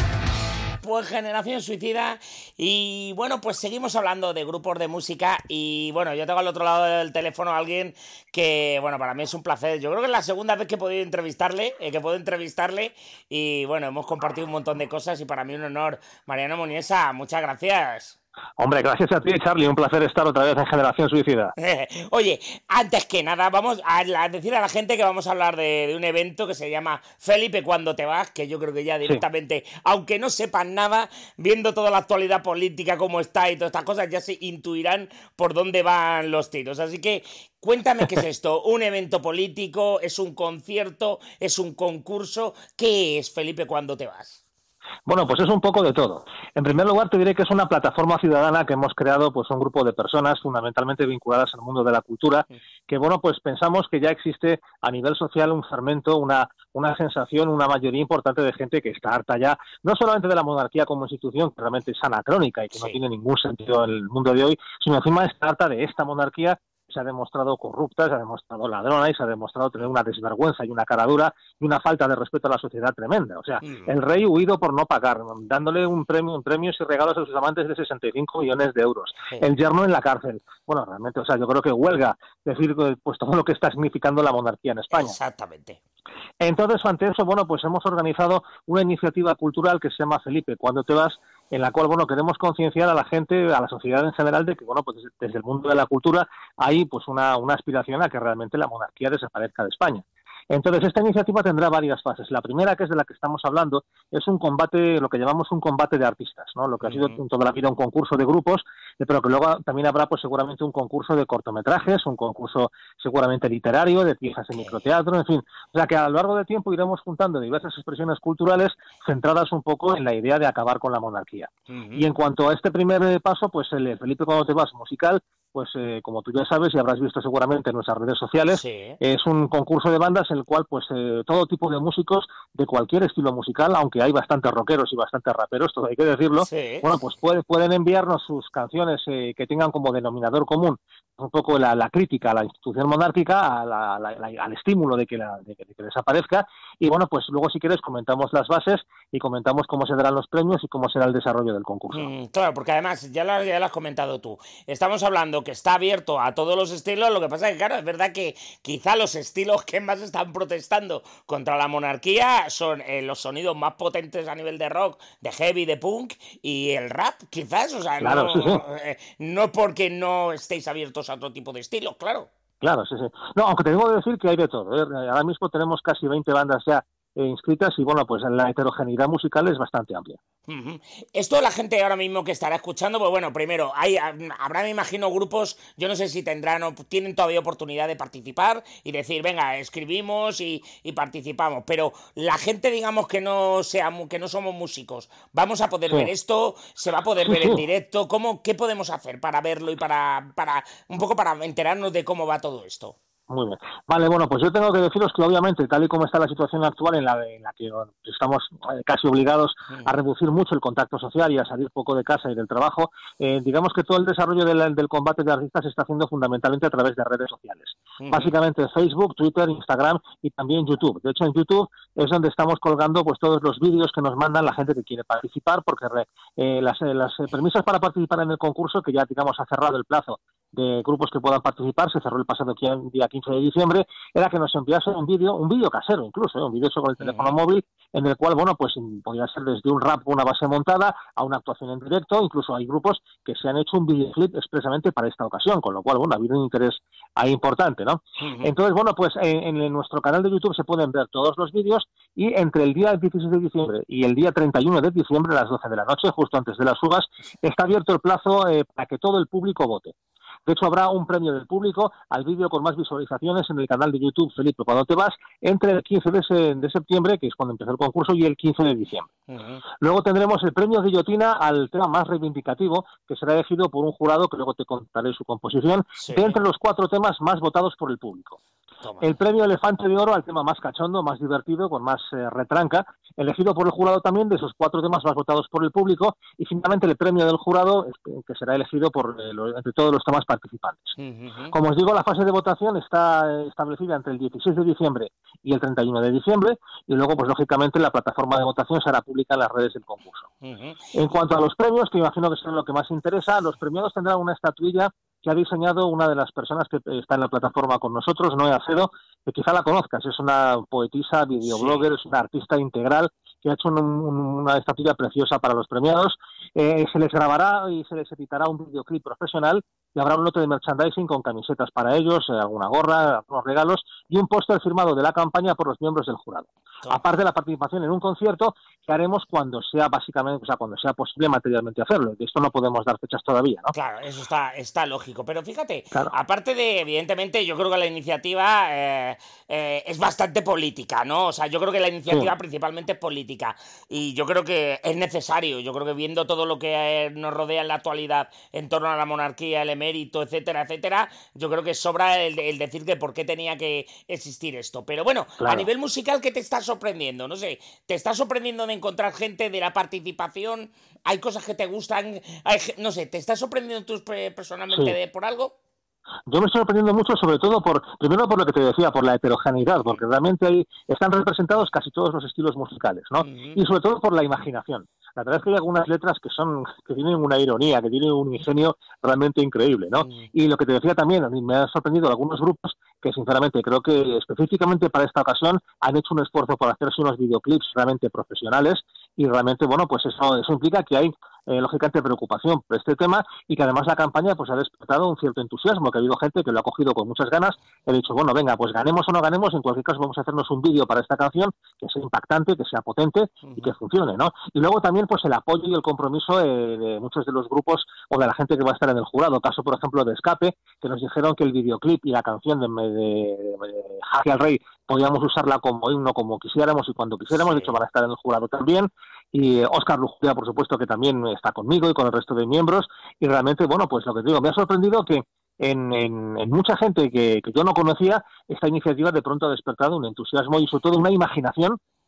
[SPEAKER 1] Pues Generación Suicida. Y bueno, pues seguimos hablando de grupos de música. Y bueno, yo tengo al otro lado del teléfono a alguien que, bueno, para mí es un placer. Yo creo que es la segunda vez que he podido entrevistarle, eh, que puedo entrevistarle. Y bueno, hemos compartido un montón de cosas y para mí un honor. Mariano Muniesa, muchas gracias.
[SPEAKER 4] Hombre, gracias a ti, Charlie. Un placer estar otra vez en Generación Suicida.
[SPEAKER 1] Oye, antes que nada, vamos a, a decir a la gente que vamos a hablar de, de un evento que se llama Felipe Cuando Te Vas, que yo creo que ya directamente, sí, aunque no sepan nada, viendo toda la actualidad política, cómo está y todas estas cosas, ya se intuirán por dónde van los tiros. Así que cuéntame qué es esto. ¿Un evento político? ¿Es un concierto? ¿Es un concurso? ¿Qué es Felipe Cuando Te Vas?
[SPEAKER 4] Bueno, pues es un poco de todo. En primer lugar, te diré que es una plataforma ciudadana que hemos creado, pues un grupo de personas fundamentalmente vinculadas al mundo de la cultura, que bueno, pues pensamos que ya existe a nivel social un fermento, una, una sensación, una mayoría importante de gente que está harta ya, no solamente de la monarquía como institución, que realmente es anacrónica y que sí, no tiene ningún sentido en el mundo de hoy, sino encima está harta de esta monarquía. Se ha demostrado corrupta, se ha demostrado ladrona y se ha demostrado tener una desvergüenza y una cara dura y una falta de respeto a la sociedad tremenda. O sea, mm. el rey huido por no pagar, dándole un premio, un premios y regalos a sus amantes de sesenta y cinco millones de euros. Sí. El yerno en la cárcel. Bueno, realmente, o sea, yo creo que huelga decir pues todo lo que está significando la monarquía en España.
[SPEAKER 1] Exactamente.
[SPEAKER 4] Entonces, ante eso, bueno, pues hemos organizado una iniciativa cultural que se llama Felipe Cuando Te Vas, en la cual, bueno, queremos concienciar a la gente, a la sociedad en general, de que, bueno, pues desde el mundo de la cultura hay, pues, una, una aspiración a que realmente la monarquía desaparezca de España. Entonces, esta iniciativa tendrá varias fases. La primera, que es de la que estamos hablando, es un combate, lo que llamamos un combate de artistas, ¿no? Lo que ha sido uh-huh. toda la vida un concurso de grupos, pero que luego también habrá, pues, seguramente un concurso de cortometrajes, un concurso seguramente literario, de piezas de microteatro, en fin. O sea, que a lo largo del tiempo iremos juntando diversas expresiones culturales centradas un poco en la idea de acabar con la monarquía. Uh-huh. Y en cuanto a este primer paso, pues el Felipe Cuando Te Vas musical, pues eh, como tú ya sabes y habrás visto seguramente en nuestras redes sociales, sí. es un concurso de bandas en el cual pues eh, todo tipo de músicos de cualquier estilo musical, aunque hay bastantes rockeros y bastantes raperos, todo hay que decirlo, sí. bueno, pues puede, pueden enviarnos sus canciones eh, que tengan como denominador común un poco la, la crítica a la institución monárquica, a la, la, la, al estímulo de que, la, de, que, de que desaparezca, y bueno, pues luego si quieres comentamos las bases y comentamos cómo se darán los premios y cómo será el desarrollo del concurso.
[SPEAKER 1] Mm, claro, porque además, ya lo, ya lo has comentado tú, estamos hablando que está abierto a todos los estilos, lo que pasa es que, claro, es verdad que quizá los estilos que más están protestando contra la monarquía son eh, los sonidos más potentes a nivel de rock, de heavy, de punk y el rap, quizás, o sea,
[SPEAKER 4] claro,
[SPEAKER 1] no,
[SPEAKER 4] sí, sí.
[SPEAKER 1] Eh, no porque no estéis abiertos a otro tipo de estilos, claro.
[SPEAKER 4] Claro, sí, sí. No, aunque tengo que decir que hay de todo, ¿eh? Ahora mismo tenemos casi veinte bandas ya eh, inscritas y, bueno, pues la heterogeneidad musical es bastante amplia.
[SPEAKER 1] Uh-huh. Esto la gente ahora mismo que estará escuchando, pues bueno, primero, hay, habrá, me imagino, grupos, yo no sé si tendrán o tienen todavía oportunidad de participar y decir, venga, escribimos y, y participamos, pero la gente, digamos, que no sea, que no somos músicos, vamos a poder sí. ver esto, se va a poder sí, ver sí. en directo, ¿cómo, qué podemos hacer para verlo y para, para, un poco para enterarnos de cómo va todo esto?
[SPEAKER 4] Muy bien. Vale, bueno, pues yo tengo que deciros que obviamente, tal y como está la situación actual en la, en la que estamos casi obligados a reducir mucho el contacto social y a salir poco de casa y del trabajo, eh, digamos que todo el desarrollo del, del combate de artistas se está haciendo fundamentalmente a través de redes sociales. Uh-huh. Básicamente Facebook, Twitter, Instagram y también YouTube. De hecho, en YouTube es donde estamos colgando pues todos los vídeos que nos mandan la gente que quiere participar, porque eh, las, las premisas para participar en el concurso, que ya digamos ha cerrado el plazo de grupos que puedan participar, se cerró el pasado día quince de diciembre, era que nos enviase un vídeo, un vídeo casero incluso, ¿eh? un vídeo hecho con el teléfono uh-huh. móvil, en el cual, bueno, pues podría ser desde un rap, una base montada, a una actuación en directo, incluso hay grupos que se han hecho un videoclip expresamente para esta ocasión, con lo cual, bueno, ha habido un interés ahí importante, ¿no? Uh-huh. Entonces, bueno, pues en, en nuestro canal de YouTube se pueden ver todos los vídeos y entre el día dieciséis de diciembre y el día treinta y uno de diciembre a las doce de la noche, justo antes de las uvas, está abierto el plazo eh, para que todo el público vote. De hecho, habrá un premio del público al vídeo con más visualizaciones en el canal de YouTube Felipe Cuando Te Vas entre el quince de septiembre, que es cuando empezó el concurso, y el quince de diciembre. Uh-huh. Luego tendremos el premio Guillotina al tema más reivindicativo, que será elegido por un jurado, que luego te contaré su composición, sí. de entre los cuatro temas más votados por el público. Toma. El premio Elefante de Oro al tema más cachondo, más divertido, con más eh, retranca, elegido por el jurado también de esos cuatro temas más votados por el público, y finalmente el premio del jurado, que será elegido por eh, lo, entre todos los temas participantes. Uh-huh. Como os digo, la fase de votación está establecida entre el dieciséis de diciembre y el treinta y uno de diciembre, y luego, pues lógicamente, la plataforma de votación será pública en las redes del concurso. Uh-huh. En cuanto a los premios, que imagino que son lo que más interesa, los premiados tendrán una estatuilla que ha diseñado una de las personas que está en la plataforma con nosotros, Noé Acedo, que quizá la conozcas, es una poetisa, videoblogger, sí. es una artista integral que ha hecho un, un, una estatuilla preciosa para los premiados. Eh, se les grabará y se les editará un videoclip profesional y habrá un lote de merchandising con camisetas para ellos, eh, alguna gorra, algunos regalos y un póster firmado de la campaña por los miembros del jurado. Claro. Aparte de la participación en un concierto que haremos cuando sea básicamente, o sea, cuando sea posible materialmente hacerlo. De esto no podemos dar fechas todavía, ¿no?
[SPEAKER 1] Claro, eso está, está lógico. Pero fíjate,
[SPEAKER 4] claro.
[SPEAKER 1] aparte de, evidentemente, yo creo que la iniciativa eh, eh, es bastante política, ¿no? O sea, yo creo que la iniciativa sí. principalmente es política. Y yo creo que es necesario. Yo creo que viendo todo lo que eh, nos rodea en la actualidad en torno a la monarquía, el emérito, etcétera, etcétera, yo creo que sobra el, el decir que por qué tenía que existir esto. Pero bueno, claro. a nivel musical, ¿qué te está sorprendiendo? No sé, ¿te está sorprendiendo de encontrar gente de la participación? ¿Hay cosas que te gustan? Hay, no sé, ¿te está sorprendiendo tú personalmente
[SPEAKER 4] sí.
[SPEAKER 1] de, por algo?
[SPEAKER 4] Yo me estoy sorprendiendo mucho, sobre todo por, primero por lo que te decía, por la heterogeneidad, porque realmente ahí están representados casi todos los estilos musicales, ¿no? Uh-huh. Y sobre todo por la imaginación. La verdad es que hay algunas letras que son, que tienen una ironía, que tienen un ingenio realmente increíble, ¿no? Uh-huh. Y lo que te decía también, a mí me ha sorprendido algunos grupos que sinceramente creo que específicamente para esta ocasión han hecho un esfuerzo por hacerse unos videoclips realmente profesionales y realmente, bueno, pues eso, eso implica que hay Eh, lógicamente preocupación por este tema y que además la campaña pues ha despertado un cierto entusiasmo, que ha habido gente que lo ha cogido con muchas ganas y ha dicho, bueno, venga, pues ganemos o no ganemos, en cualquier caso vamos a hacernos un vídeo para esta canción que sea impactante, que sea potente uh-huh. y que funcione, ¿no? Y luego también pues el apoyo y el compromiso eh, de muchos de los grupos o de la gente que va a estar en el jurado, caso por ejemplo de Escape, que nos dijeron que el videoclip y la canción de, de, de, de Jaque al Rey podíamos usarla como himno, como quisiéramos y cuando quisiéramos, sí. de hecho van a estar en el jurado también, y eh, Óscar Lujuria, por supuesto, que también está conmigo y con el resto de miembros, y realmente, bueno, pues lo que te digo, me ha sorprendido que en, en, en mucha gente que, que yo no conocía, esta iniciativa de pronto ha despertado un entusiasmo y sobre todo una imaginación que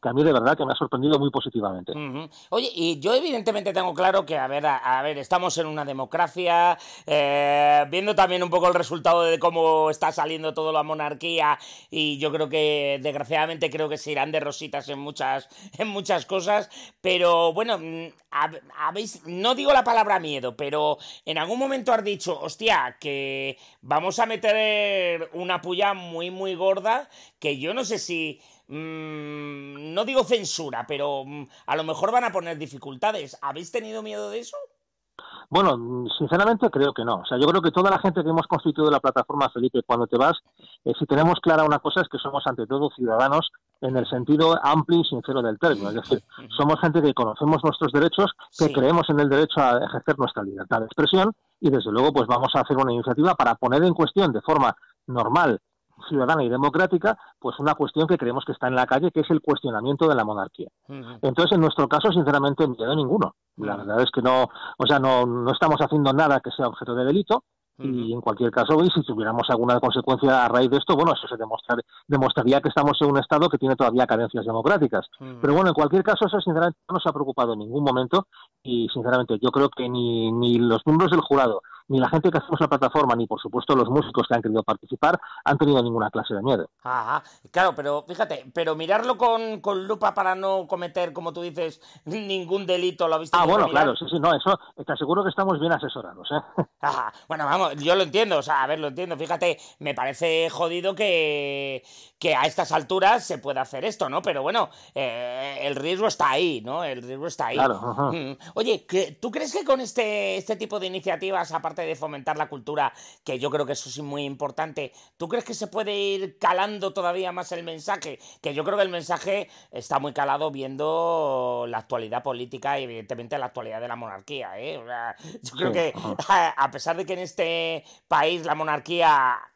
[SPEAKER 4] que a mí de verdad que me ha sorprendido muy positivamente.
[SPEAKER 1] Uh-huh. Oye, y yo evidentemente tengo claro que, a ver, a, a ver, estamos en una democracia, eh, viendo también un poco el resultado de cómo está saliendo toda la monarquía, y yo creo que, desgraciadamente, creo que se irán de rositas en muchas, en muchas cosas, pero bueno, habéis, no digo la palabra miedo, pero en algún momento has dicho, hostia, que vamos a meter una puya muy, muy gorda, que yo no sé si... Mm, no digo censura, pero mm, a lo mejor van a poner dificultades. ¿Habéis tenido miedo de eso?
[SPEAKER 4] Bueno, sinceramente creo que no. O sea, yo creo que toda la gente que hemos constituido la plataforma, Felipe, cuando te vas, eh, si tenemos clara una cosa es que somos ante todo ciudadanos en el sentido amplio y sincero del término. Es decir, somos gente que conocemos nuestros derechos, que sí. creemos en el derecho a ejercer nuestra libertad de expresión y desde luego pues vamos a hacer una iniciativa para poner en cuestión de forma normal, ciudadana y democrática, pues una cuestión que creemos que está en la calle, que es el cuestionamiento de la monarquía. Uh-huh. Entonces, en nuestro caso, sinceramente, miedo ninguno. La uh-huh. verdad es que no, o sea, no, no estamos haciendo nada que sea objeto de delito, uh-huh. y en cualquier caso, y si tuviéramos alguna consecuencia a raíz de esto, bueno, eso se demostrar, demostraría que estamos en un Estado que tiene todavía carencias democráticas. Uh-huh. Pero bueno, en cualquier caso, eso sinceramente no nos ha preocupado en ningún momento, y sinceramente yo creo que ni, ni los miembros del jurado, ni la gente que hacemos la plataforma, ni por supuesto los músicos que han querido participar, han tenido ninguna clase de miedo.
[SPEAKER 1] Ajá, claro, pero fíjate, pero mirarlo con, con lupa para no cometer, como tú dices, ningún delito, ¿lo habéis tenido
[SPEAKER 4] Ah, bueno,
[SPEAKER 1] que mirar?
[SPEAKER 4] claro, sí, sí, no, eso, te aseguro que estamos bien asesorados, ¿eh?
[SPEAKER 1] Ajá, bueno, vamos, yo lo entiendo, o sea, a ver, lo entiendo, fíjate, me parece jodido que, que a estas alturas se pueda hacer esto, ¿no? Pero bueno, eh, el riesgo está ahí, ¿no? El riesgo está ahí.
[SPEAKER 4] Claro, ajá.
[SPEAKER 1] Oye, ¿tú crees que con este, este tipo de iniciativas, aparte de fomentar la cultura, que yo creo que eso es muy importante, ¿tú crees que se puede ir calando todavía más el mensaje? Que yo creo que el mensaje está muy calado viendo la actualidad política y evidentemente la actualidad de la monarquía, ¿eh? O sea, yo creo que a, a pesar de que en este país la monarquía ha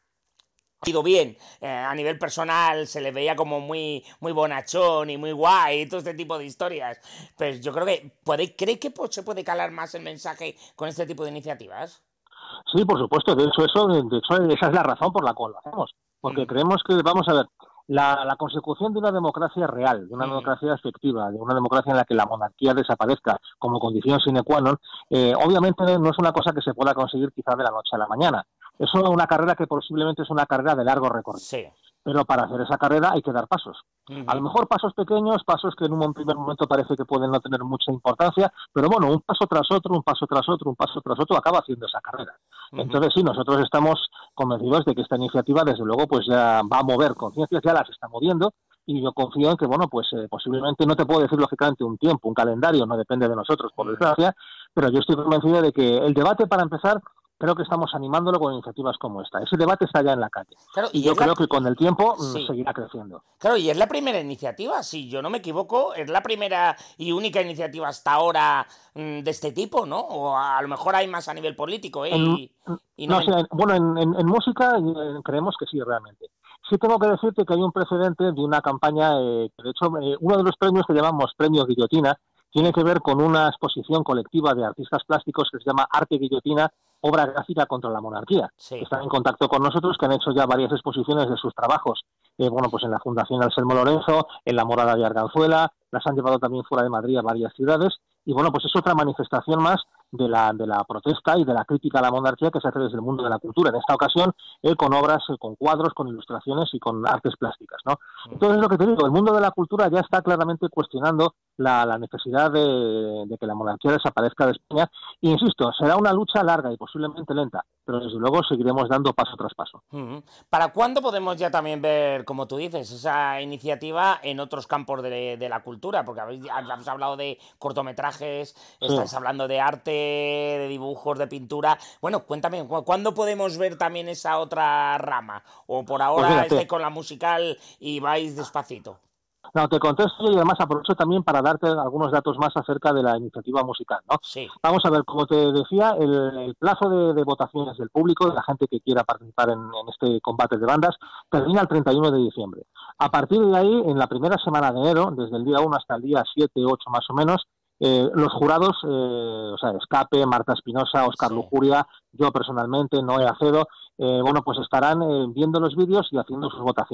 [SPEAKER 1] ido bien, eh, a nivel personal se le veía como muy, muy bonachón y muy guay y todo este tipo de historias, pues yo creo que puede, ¿cree que pues, se puede calar más el mensaje con este tipo de iniciativas?
[SPEAKER 4] Sí, por supuesto, de hecho, eso, de hecho esa es la razón por la cual lo hacemos, porque mm. creemos que, vamos a ver, la, la consecución de una democracia real, de una mm. democracia efectiva, de una democracia en la que la monarquía desaparezca como condición sine qua non, eh, obviamente no es una cosa que se pueda conseguir quizás de la noche a la mañana. Es una carrera que posiblemente es una carrera de largo recorrido.
[SPEAKER 1] Sí.
[SPEAKER 4] Pero para hacer esa carrera hay que dar pasos. Uh-huh. A lo mejor pasos pequeños, pasos que en un primer momento parece que pueden no tener mucha importancia, pero bueno, un paso tras otro, un paso tras otro, un paso tras otro, acaba haciendo esa carrera. Uh-huh. Entonces sí, nosotros estamos convencidos de que esta iniciativa, desde luego, pues ya va a mover conciencias, ya las está moviendo, y yo confío en que, bueno, pues eh, posiblemente, no te puedo decir lógicamente un tiempo, un calendario, no depende de nosotros, por desgracia, pero yo estoy convencido de que el debate, para empezar, creo que estamos animándolo con iniciativas como esta. Ese debate está ya en la calle. Claro, y, y yo creo la... que con el tiempo sí. seguirá creciendo.
[SPEAKER 1] Claro, y es la primera iniciativa, si yo no me equivoco, es la primera y única iniciativa hasta ahora mmm, de este tipo, ¿no? O a lo mejor hay más a nivel político, ¿eh?
[SPEAKER 4] En,
[SPEAKER 1] y, y no
[SPEAKER 4] no
[SPEAKER 1] me...
[SPEAKER 4] sé, bueno, en, en, en música eh, creemos que sí, realmente. Sí tengo que decirte que hay un precedente de una campaña, eh, que de hecho, eh, uno de los premios que llamamos Premio Guillotina, tiene que ver con una exposición colectiva de artistas plásticos que se llama Arte Guillotina, obra gráfica contra la monarquía. Sí. Están en contacto con nosotros, que han hecho ya varias exposiciones de sus trabajos, eh, bueno, pues en la Fundación Anselmo Lorenzo, en la Morada de Arganzuela, las han llevado también fuera de Madrid a varias ciudades, y bueno, pues es otra manifestación más de la de la protesta y de la crítica a la monarquía que se hace desde el mundo de la cultura, en esta ocasión eh, con obras, eh, con cuadros, con ilustraciones y con artes plásticas, ¿no? Entonces, lo que te digo, el mundo de la cultura ya está claramente cuestionando la, la necesidad de, de que la monarquía desaparezca de España, y insisto, será una lucha larga y posiblemente lenta, pero desde luego seguiremos dando paso tras paso.
[SPEAKER 1] Uh-huh. ¿Para cuándo podemos ya también ver, como tú dices, esa iniciativa en otros campos de, de la cultura? Porque habéis, habéis hablado de cortometrajes, sí. estáis hablando de arte, de dibujos, de pintura. Bueno, cuéntame, ¿cuándo podemos ver también esa otra rama? ¿O por ahora pues estáis con la musical y vais despacito?
[SPEAKER 4] No, te contesto y además aprovecho también para darte algunos datos más acerca de la iniciativa musical, ¿no?
[SPEAKER 1] Sí.
[SPEAKER 4] Vamos a ver, como te decía, el, el plazo de, de votaciones del público, de la gente que quiera participar en, en este combate de bandas, termina el treinta y uno de diciembre. A partir de ahí, en la primera semana de enero, desde el día uno hasta el día siete, ocho más o menos, Eh, los jurados, eh, o sea, Escape, Marta Espinosa, Óscar sí. Lujuria, yo personalmente, Noé Acedo, eh, bueno, pues estarán eh, viendo los vídeos y haciendo sus votaciones.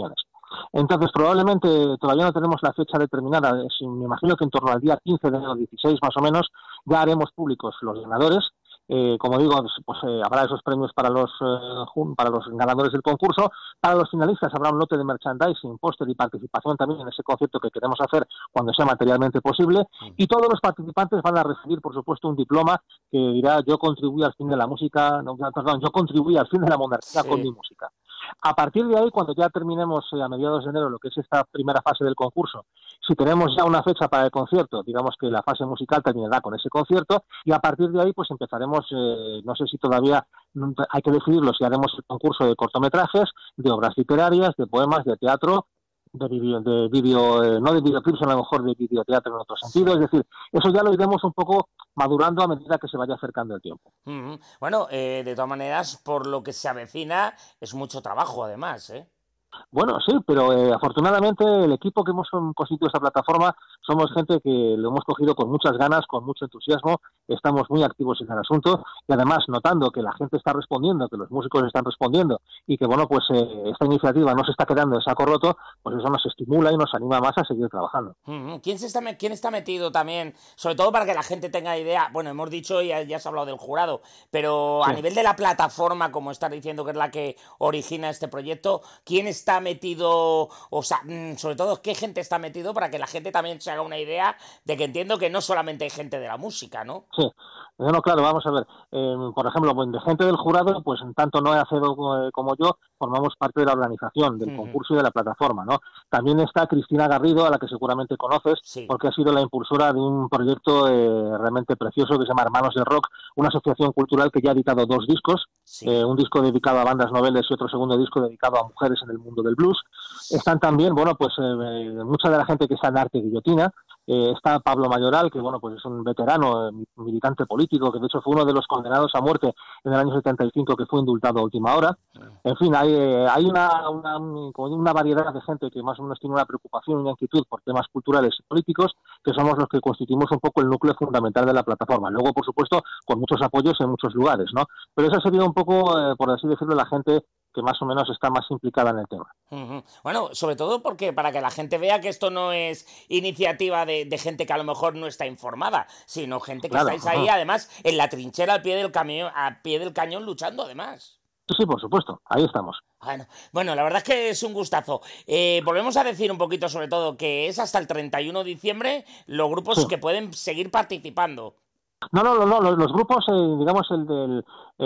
[SPEAKER 4] Entonces, probablemente todavía no tenemos la fecha determinada. Es, me imagino que en torno al día quince de enero, dieciséis más o menos, ya haremos públicos los ganadores. Eh, como digo, pues eh, habrá esos premios para los eh, para los ganadores del concurso. Para los finalistas habrá un lote de merchandising, póster y participación también en ese concierto que queremos hacer cuando sea materialmente posible. Y todos los participantes van a recibir, por supuesto, un diploma que dirá: yo contribuí al fin de la música, no, perdón, yo contribuí al fin de la monarquía sí. con mi música. A partir de ahí, cuando ya terminemos eh, a mediados de enero lo que es esta primera fase del concurso, si tenemos ya una fecha para el concierto, digamos que la fase musical terminará con ese concierto, y a partir de ahí pues empezaremos, eh, no sé si todavía hay que decidirlo, si haremos el concurso de cortometrajes, de obras literarias, de poemas, de teatro, de vídeo, de vídeo eh, no de videoclips, a lo mejor de videoteatro en otro sentido. Es decir, eso ya lo iremos un poco madurando a medida que se vaya acercando el tiempo.
[SPEAKER 1] Mm-hmm. Bueno, eh, de todas maneras, por lo que se avecina, es mucho trabajo además, ¿eh?
[SPEAKER 4] Bueno, sí, pero eh, afortunadamente el equipo que hemos constituido esta plataforma somos gente que lo hemos cogido con muchas ganas, con mucho entusiasmo, estamos muy activos en el asunto y además notando que la gente está respondiendo, que los músicos están respondiendo y que bueno, pues eh, esta iniciativa no se está quedando en saco roto, pues eso nos estimula y nos anima más a seguir trabajando.
[SPEAKER 1] ¿Quién, se está, quién está metido también, sobre todo para que la gente tenga idea? Bueno, hemos dicho y ya, ya se ha hablado del jurado, pero sí. A nivel de la plataforma, como estás diciendo que es la que origina este proyecto, ¿quién está está metido, o sea, sobre todo qué gente está metido para que la gente también se haga una idea de que entiendo que no solamente hay gente de la música, ¿no?
[SPEAKER 4] Sí, no, claro, vamos a ver, eh, por ejemplo, de gente del jurado, pues tanto Noé Acedo como yo formamos parte de la organización del uh-huh. concurso y de la plataforma, ¿no? También está Cristina Garrido, a la que seguramente conoces, sí. porque ha sido la impulsora de un proyecto eh, realmente precioso que se llama Hermanos del Rock, una asociación cultural que ya ha editado dos discos, sí. eh, un disco dedicado a bandas noveles y otro segundo disco dedicado a mujeres en el mundo del blues. Están también, bueno, pues eh, mucha de la gente que está en Arte Guillotina. Eh, está Pablo Mayoral, que bueno, pues es un veterano, eh, militante político, que de hecho fue uno de los condenados a muerte en el año setenta y cinco, que fue indultado a última hora. En fin, hay, eh, hay una, una, una variedad de gente que más o menos tiene una preocupación y una inquietud por temas culturales y políticos, que somos los que constituimos un poco el núcleo fundamental de la plataforma. Luego, por supuesto, con muchos apoyos en muchos lugares, ¿no? Pero esa sería un poco, eh, por así decirlo, la gente que más o menos está más implicada en el tema.
[SPEAKER 1] Uh-huh. Bueno, sobre todo porque para que la gente vea que esto no es iniciativa de, de gente que a lo mejor no está informada, sino gente que claro, estáis ahí, uh-huh. además, en la trinchera al pie del camión, al pie del cañón luchando, además.
[SPEAKER 4] Sí, sí, por supuesto, ahí estamos.
[SPEAKER 1] Bueno, bueno, la verdad es que es un gustazo. Eh, volvemos a decir un poquito, sobre todo, que es hasta el treinta y uno de diciembre los grupos sí. que pueden seguir participando.
[SPEAKER 4] No, no, no, los, los grupos, eh, digamos, el, el,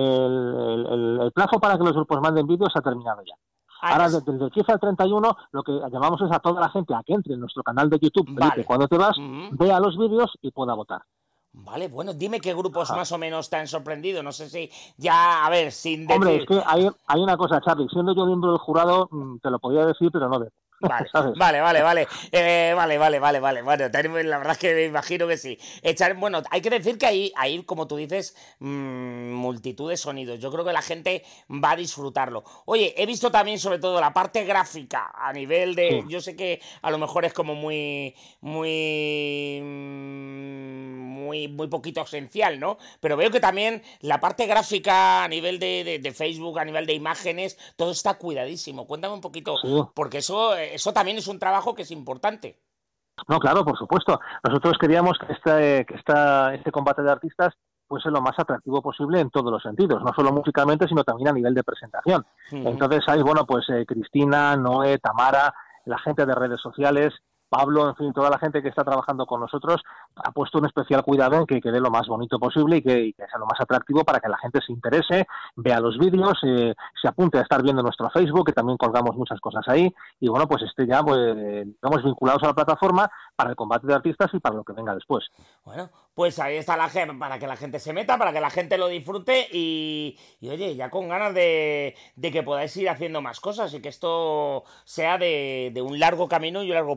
[SPEAKER 4] el, el, el plazo para que los grupos manden vídeos ha terminado ya. Ah, Ahora, es... desde el quince al treinta y uno, lo que llamamos es a toda la gente a que entre en nuestro canal de YouTube, vale. Felipe, cuando te vas, uh-huh. vea los vídeos y pueda votar.
[SPEAKER 1] Vale, bueno, dime qué grupos Ajá. más o menos te han sorprendido. No sé si ya, a ver, sin decir...
[SPEAKER 4] Hombre, es que hay, hay una cosa, Charlie, siendo yo miembro del jurado, te lo podía decir, pero no de...
[SPEAKER 1] Vale, vale, vale, vale, eh, vale, vale, vale, vale, bueno, la verdad es que me imagino que sí. Echar, bueno, hay que decir que ahí, ahí como tú dices, mmm, multitud de sonidos. Yo creo que la gente va a disfrutarlo. Oye, he visto también sobre todo la parte gráfica a nivel de, sí. yo sé que a lo mejor es como muy, muy, muy, muy poquito esencial, ¿no? Pero veo que también la parte gráfica a nivel de, de, de Facebook, a nivel de imágenes, todo está cuidadísimo. Cuéntame un poquito, sí. porque eso Eso también es un trabajo que es importante.
[SPEAKER 4] No, claro, por supuesto. Nosotros queríamos que, este, que esta, este combate de artistas fuese lo más atractivo posible en todos los sentidos, no solo musicalmente, sino también a nivel de presentación. Uh-huh. Entonces hay, bueno, pues eh, Cristina, Noé, Tamara, la gente de redes sociales, Pablo, en fin, toda la gente que está trabajando con nosotros ha puesto un especial cuidado en que quede lo más bonito posible y que, y que sea lo más atractivo para que la gente se interese, vea los vídeos, eh, se apunte a estar viendo nuestro Facebook, que también colgamos muchas cosas ahí, y bueno, pues esté ya, pues, eh, digamos, vinculados a la plataforma para el combate de artistas y para lo que venga después.
[SPEAKER 1] Bueno, pues ahí está la gente, para que la gente se meta, para que la gente lo disfrute y, y oye, ya con ganas de, de que podáis ir haciendo más cosas y que esto sea de, de un largo camino y un largo proyecto.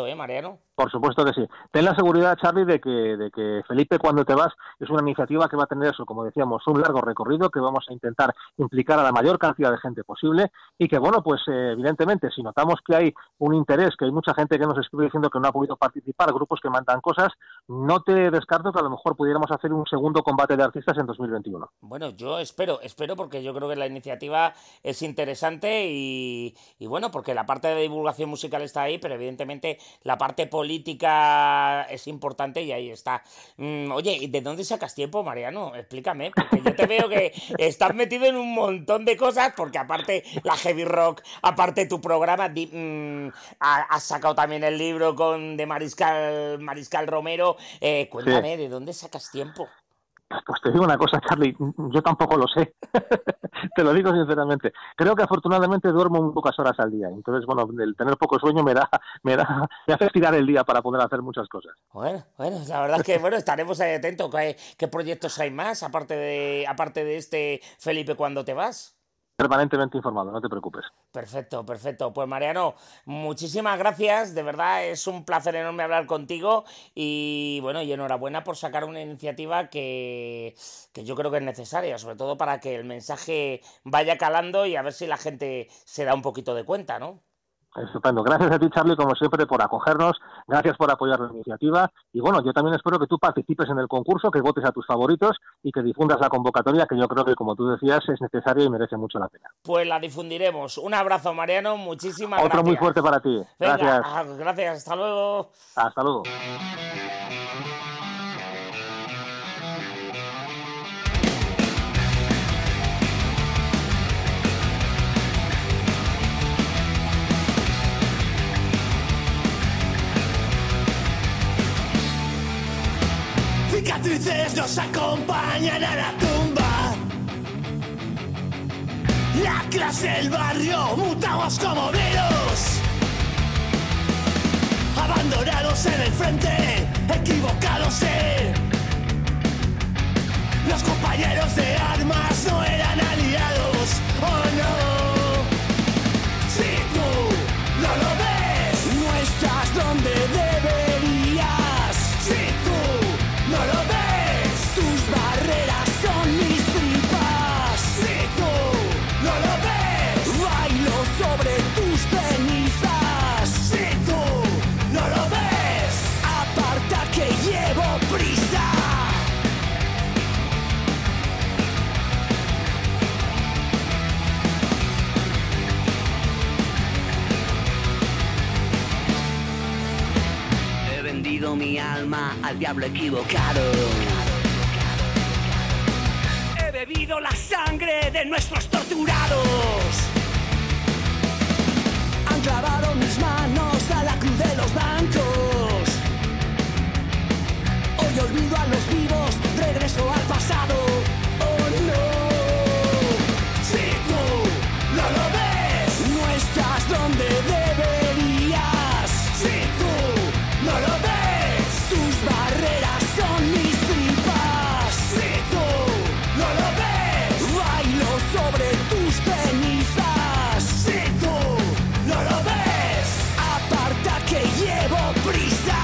[SPEAKER 1] esto, ¿eh, Mariano?
[SPEAKER 4] Por supuesto que sí. Ten la seguridad, Charlie, de que, de que Felipe Cuando Te Vas es una iniciativa que va a tener eso, como decíamos, un largo recorrido, que vamos a intentar implicar a la mayor cantidad de gente posible y que, bueno, pues eh, evidentemente, si notamos que hay un interés, que hay mucha gente que nos escribe diciendo que no ha podido participar, grupos que mandan cosas, no te descarto que a lo mejor pudiéramos hacer un segundo combate de artistas en dos mil veintiuno.
[SPEAKER 1] Bueno, yo espero, espero porque yo creo que la iniciativa es interesante y, y bueno, porque la parte de divulgación musical está ahí, pero evidentemente la parte política es importante y ahí está. Mm, oye, ¿y de dónde sacas tiempo, Mariano? Explícame, porque yo te veo que estás metido en un montón de cosas, porque aparte la heavy rock, aparte tu programa, di, mm, has sacado también el libro con de Mariscal, Mariscal Romero. Eh, cuéntame, sí. ¿De dónde sacas tiempo?
[SPEAKER 4] Pues te digo una cosa, Charlie, yo tampoco lo sé. Te lo digo sinceramente. Creo que afortunadamente duermo muy pocas horas al día. Entonces, bueno, el tener poco sueño me da, me da, me hace estirar el día para poder hacer muchas cosas.
[SPEAKER 1] Bueno, bueno, la verdad es que bueno, estaremos ahí atentos. ¿Qué, qué proyectos hay más aparte de, aparte de este Felipe Cuando Te Vas?
[SPEAKER 4] Permanentemente informado, no te preocupes.
[SPEAKER 1] Perfecto, perfecto. Pues Mariano, muchísimas gracias, de verdad es un placer enorme hablar contigo y bueno, y enhorabuena por sacar una iniciativa que, que yo creo que es necesaria, sobre todo para que el mensaje vaya calando y a ver si la gente se da un poquito de cuenta, ¿no?
[SPEAKER 4] Estupendo. Gracias a ti, Charlie, como siempre, por acogernos. Gracias por apoyar la iniciativa. Y bueno, yo también espero que tú participes en el concurso, que votes a tus favoritos y que difundas la convocatoria, que yo creo que, como tú decías, es necesaria y merece mucho la pena.
[SPEAKER 1] Pues la difundiremos. Un abrazo, Mariano. Muchísimas
[SPEAKER 4] Otro
[SPEAKER 1] gracias.
[SPEAKER 4] Otro muy fuerte para ti.
[SPEAKER 1] Venga,
[SPEAKER 4] gracias.
[SPEAKER 1] Gracias. Hasta luego.
[SPEAKER 4] Hasta luego.
[SPEAKER 3] Cicatrices nos acompañan a la tumba. La clase, el barrio, mutamos como virus. Abandonados en el frente, equivocados en. Los compañeros de armas no eran aliados, oh no. Si tú no lo ves, no estás donde deberías. Si tú no lo ves, tus barreras son mis tripas. Si tú no lo ves, bailo sobre tus cenizas. Si tú no lo ves, aparta que llevo prisa. He vendido mi alma al diablo equivocado. He bebido la sangre de nuestros torturados. Han clavado mis manos a la cruz de los bancos. Hoy olvido a los vivos, regreso al pasado. Oh no. Si tú no lo ves, no estás donde deberías. Si tú no lo ves, tus barreras son mis tripas. Si tú no lo ves, bailo sobre tus cenizas. Si tú no lo ves, aparta que llevo prisa.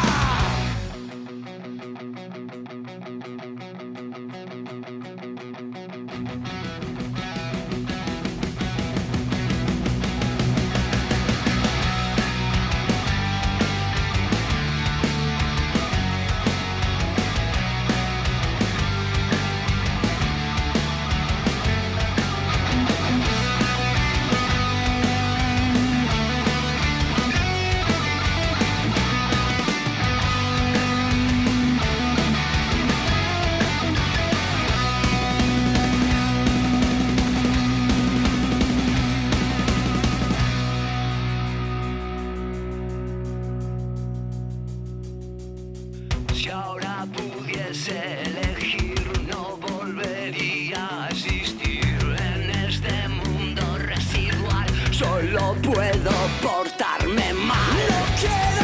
[SPEAKER 3] Si ahora pudiese elegir, no volvería a existir en este mundo residual. Solo puedo portarme mal. No quiero